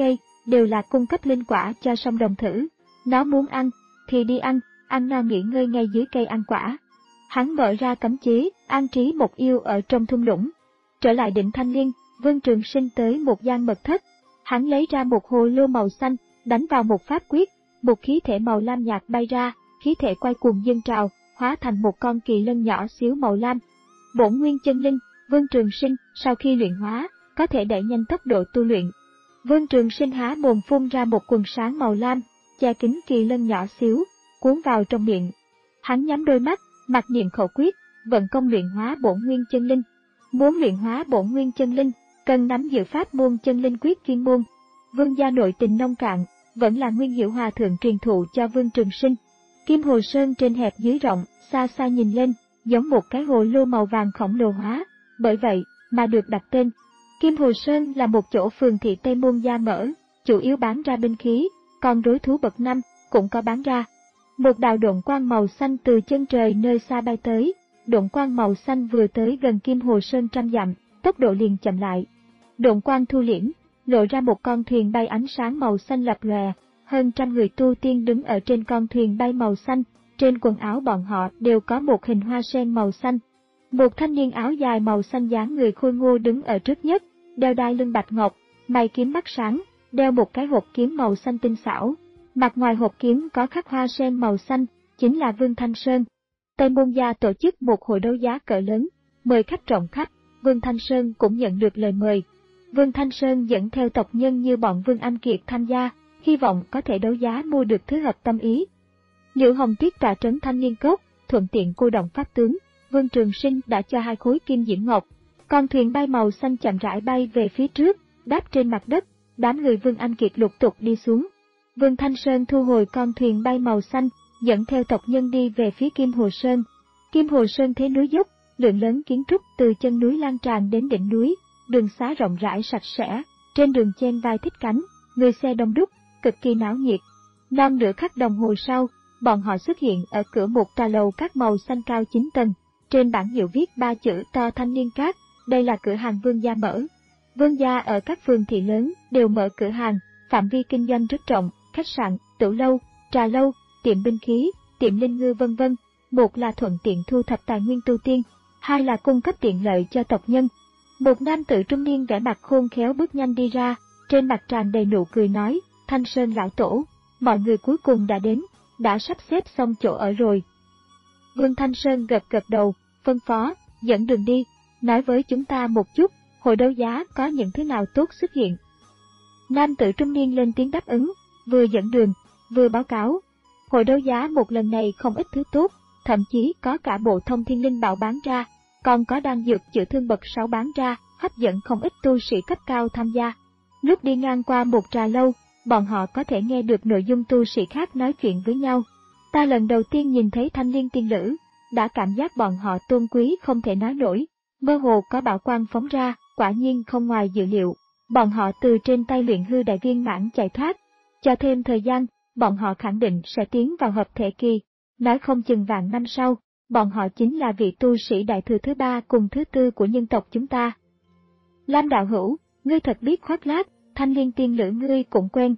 đều là cung cấp linh quả cho sông Đồng Thử. Nó muốn ăn, thì đi ăn, ăn no nghỉ ngơi ngay dưới cây ăn quả. Hắn mở ra cấm chế, an trí một yêu ở trong thung lũng. Trở lại Định Thanh Liên, Vương Trường Sinh tới một gian mật thất. Hắn lấy ra một hồ lô màu xanh, đánh vào một pháp quyết, một khí thể màu lam nhạt bay ra, khí thể quay cuồng dâng trào, hóa thành một con kỳ lân nhỏ xíu màu lam. Bổn nguyên chân linh, Vương Trường Sinh, sau khi luyện hóa, có thể đẩy nhanh tốc độ tu luyện. Vương Trường Sinh há mồm phun ra một quần sáng màu lam, che kín kỳ lân nhỏ xíu, cuốn vào trong miệng. Hắn nhắm đôi mắt, mặc niệm khẩu quyết, vận công luyện hóa bổn nguyên chân linh. Muốn luyện hóa bổn nguyên chân linh, cần nắm giữ pháp môn chân linh quyết chuyên môn. Vương gia nội tình nông cạn, vẫn là Nguyên Hiểu Hòa thượng truyền thụ cho Vương Trường Sinh. Kim Hồ Sơn trên hẹp dưới rộng, xa xa nhìn lên, giống một cái hồ lô màu vàng khổng lồ hóa, bởi vậy mà được đặt tên. Kim Hồ Sơn là một chỗ phường thị Tây Môn Gia mở, chủ yếu bán ra binh khí, còn đối thú bậc năm cũng có bán ra. Một đạo độn quang màu xanh từ chân trời nơi xa bay tới, độn quang màu xanh vừa tới gần Kim Hồ Sơn trăm dặm, tốc độ liền chậm lại. Độn quang thu liễm, lộ ra một con thuyền bay ánh sáng màu xanh lập lòe, hơn trăm người tu tiên đứng ở trên con thuyền bay màu xanh, trên quần áo bọn họ đều có một hình hoa sen màu xanh. Một thanh niên áo dài màu xanh dáng người khôi ngô đứng ở trước nhất, đeo đai lưng bạch ngọc, mày kiếm mắt sáng, đeo một cái hộp kiếm màu xanh tinh xảo. Mặt ngoài hộp kiếm có khắc hoa sen màu xanh, chính là Vương Thanh Sơn. Tây Môn Gia tổ chức một hội đấu giá cỡ lớn, mời khách rộng khắp, Vương Thanh Sơn cũng nhận được lời mời. Vương Thanh Sơn dẫn theo tộc nhân như bọn Vương Anh Kiệt tham gia, hy vọng có thể đấu giá mua được thứ hợp tâm ý. Liễu Hồng Tuyết tọa trấn Thanh Niên Cốc, thuận tiện cô động pháp tướng, Vương Trường Sinh đã cho hai khối kim diễm ngọc. Con thuyền bay màu xanh chậm rãi bay về phía trước, đáp trên mặt đất, đám người Vương Anh Kiệt lục tục đi xuống. Vương Thanh Sơn thu hồi con thuyền bay màu xanh, dẫn theo tộc nhân đi về phía Kim Hồ Sơn. Kim Hồ Sơn thế núi dốc, lượng lớn kiến trúc từ chân núi lan tràn đến đỉnh núi, đường xá rộng rãi sạch sẽ, trên đường chen vai thích cánh, người xe đông đúc, cực kỳ náo nhiệt. Non nửa khắc đồng hồ sau, bọn họ xuất hiện ở cửa một tòa lầu các màu xanh cao chín tầng, trên bảng hiệu viết ba chữ to Thanh Niên Các, đây là cửa hàng Vương gia mở. Vương gia ở các phường thị lớn đều mở cửa hàng, phạm vi kinh doanh rất rộng, khách sạn, tửu lâu, trà lâu, tiệm binh khí, tiệm linh ngư vân vân. Một là thuận tiện thu thập tài nguyên tu tiên, hai là cung cấp tiện lợi cho tộc nhân. Một nam tử trung niên vẻ mặt khôn khéo bước nhanh đi ra, trên mặt tràn đầy nụ cười nói, Thanh Sơn lão tổ, mọi người cuối cùng đã đến, đã sắp xếp xong chỗ ở rồi. Vương Thanh Sơn gật gật đầu, phân phó, dẫn đường đi, nói với chúng ta một chút, hội đấu giá có những thứ nào tốt xuất hiện. Nam tử trung niên lên tiếng đáp ứng, vừa dẫn đường, vừa báo cáo. Hội đấu giá một lần này không ít thứ tốt, thậm chí có cả bộ thông thiên linh bảo bán ra, còn có đan dược chữa thương bậc sáu bán ra, hấp dẫn không ít tu sĩ cấp cao tham gia. Lúc đi ngang qua một trà lâu, bọn họ có thể nghe được nội dung tu sĩ khác nói chuyện với nhau. Ta lần đầu tiên nhìn thấy thanh liên tiên lữ, đã cảm giác bọn họ tôn quý không thể nói nổi, mơ hồ có bảo quang phóng ra, quả nhiên không ngoài dự liệu. Bọn họ từ trên tay luyện hư đại viên mãn chạy thoát, cho thêm thời gian, bọn họ khẳng định sẽ tiến vào hợp thể kỳ, nói không chừng vạn năm sau, bọn họ chính là vị tu sĩ đại thừa thứ ba cùng thứ tư của nhân tộc chúng ta. Lam đạo hữu, ngươi thật biết khoác lác, thanh liên tiên lữ ngươi cũng quen.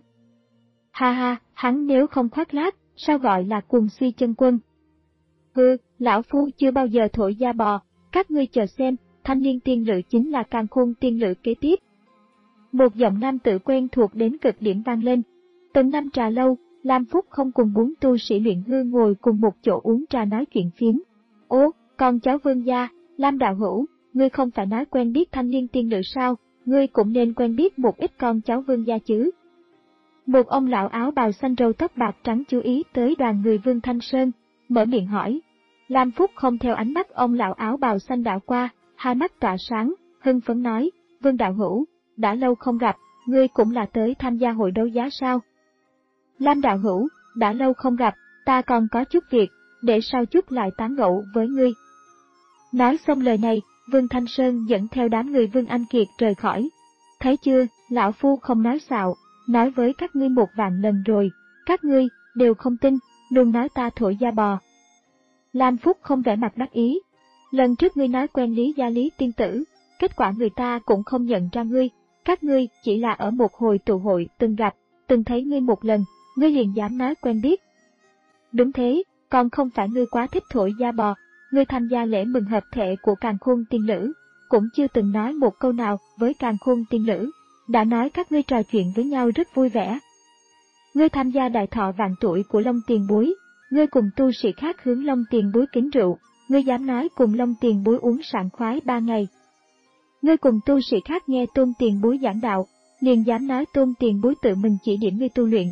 Ha ha, hắn nếu không khoác lác, sao gọi là quần suy chân quân? Hừ, lão phu chưa bao giờ thổi da bò, các ngươi chờ xem, thanh liên tiên lữ chính là càn khôn tiên lữ kế tiếp. Một giọng nam tử quen thuộc đến cực điểm vang lên. Tầng năm trà lâu, Lam Phúc không cùng bốn tu sĩ luyện hư ngồi cùng một chỗ uống trà nói chuyện phiếm. Ố, con cháu Vương gia, Lam đạo hữu, ngươi không phải nói quen biết thanh liên tiên lữ sao, ngươi cũng nên quen biết một ít con cháu Vương gia chứ. Một ông lão áo bào xanh râu tóc bạc trắng chú ý tới đoàn người Vương Thanh Sơn, mở miệng hỏi. Lam Phúc không theo ánh mắt ông lão áo bào xanh đảo qua, hai mắt tỏa sáng, hưng phấn nói, Vương đạo hữu, đã lâu không gặp, ngươi cũng là tới tham gia hội đấu giá sao? Lam đạo hữu, đã lâu không gặp, ta còn có chút việc, để sau chút lại tán gẫu với ngươi. Nói xong lời này, Vương Thanh Sơn dẫn theo đám người Vương Anh Kiệt rời khỏi. Thấy chưa, lão phu không nói xạo, nói với các ngươi một vạn lần rồi, các ngươi đều không tin, luôn nói ta thổi da bò. Lam Phúc không vẻ mặt đắc ý. Lần trước ngươi nói quen Lý Gia Lý tiên tử, kết quả người ta cũng không nhận ra ngươi, Các ngươi chỉ là ở một hồi tụ hội từng gặp, từng thấy ngươi một lần, ngươi liền dám nói quen biết. Đúng thế, còn không phải ngươi quá thích thổi da bò, ngươi tham gia lễ mừng hợp thể của Càn Khôn tiên nữ, cũng chưa từng nói một câu nào với Càn Khôn tiên nữ, đã nói các ngươi trò chuyện với nhau rất vui vẻ. Ngươi tham gia đại thọ vạn tuổi của Long Tiền Bối, ngươi cùng tu sĩ khác hướng Long Tiền Bối kính rượu, ngươi dám nói cùng Long Tiền Bối uống sảng khoái ba ngày. Ngươi cùng tu sĩ khác nghe Tôn Tiền Bối giảng đạo, liền dám nói Tôn Tiền Bối tự mình chỉ điểm ngươi tu luyện.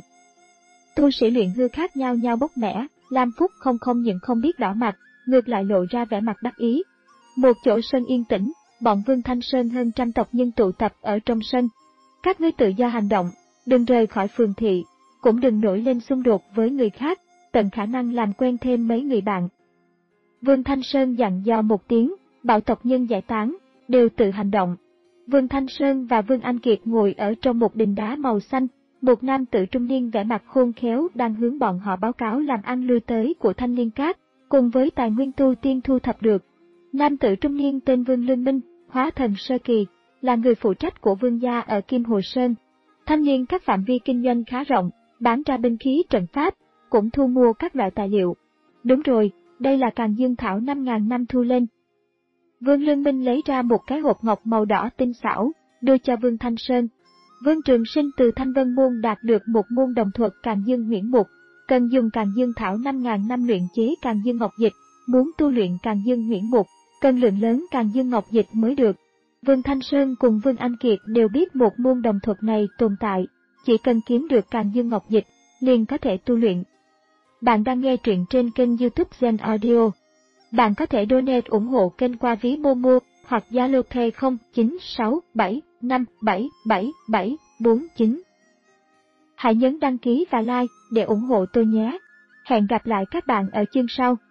Tu sĩ luyện hư khác nhau nhau bốc mẻ, Lam Phúc không không những không biết đỏ mặt, ngược lại lộ ra vẻ mặt đắc ý. Một chỗ sân yên tĩnh, bọn Vương Thanh Sơn hơn trăm tộc nhân tụ tập ở trong sân. Các ngươi tự do hành động, đừng rời khỏi phường thị, cũng đừng nổi lên xung đột với người khác, tận khả năng làm quen thêm mấy người bạn. Vương Thanh Sơn dặn dò một tiếng, bảo tộc nhân giải tán, đều tự hành động. Vương Thanh Sơn và Vương Anh Kiệt ngồi ở trong một đình đá màu xanh, một nam tử trung niên vẻ mặt khôn khéo đang hướng bọn họ báo cáo làm ăn lui tới của Thanh Liên Các, cùng với tài nguyên tu tiên thu thập được. Nam tử trung niên tên Vương Lương Minh, hóa thần sơ kỳ, là người phụ trách của Vương gia ở Kim Hồ Sơn. Thanh Liên Các phạm vi kinh doanh khá rộng, bán ra binh khí trận pháp, cũng thu mua các loại tài liệu. Đúng rồi, đây là Càn Dương Thảo năm ngàn năm thu lên. Vương Lương Minh lấy ra một cái hộp ngọc màu đỏ tinh xảo, đưa cho Vương Thanh Sơn. Vương Trường Sinh từ Thanh Vân Môn đạt được một môn đồng thuật Càn Dương Huyễn Mục, cần dùng Càn Dương Thảo năm ngàn năm luyện chế Càn Dương Ngọc Dịch, muốn tu luyện Càn Dương Huyễn Mục, cần lượng lớn Càn Dương Ngọc Dịch mới được. Vương Thanh Sơn cùng Vương Anh Kiệt đều biết một môn đồng thuật này tồn tại, chỉ cần kiếm được Càn Dương Ngọc Dịch, liền có thể tu luyện. Bạn đang nghe truyện trên kênh YouTube Zen Audio. Bạn có thể donate ủng hộ kênh qua ví Momo hoặc Zalo Pay không chín sáu bảy năm bảy bảy bảy bốn chín. Hãy nhấn đăng ký và like để ủng hộ tôi nhé. Hẹn gặp lại các bạn ở chương sau.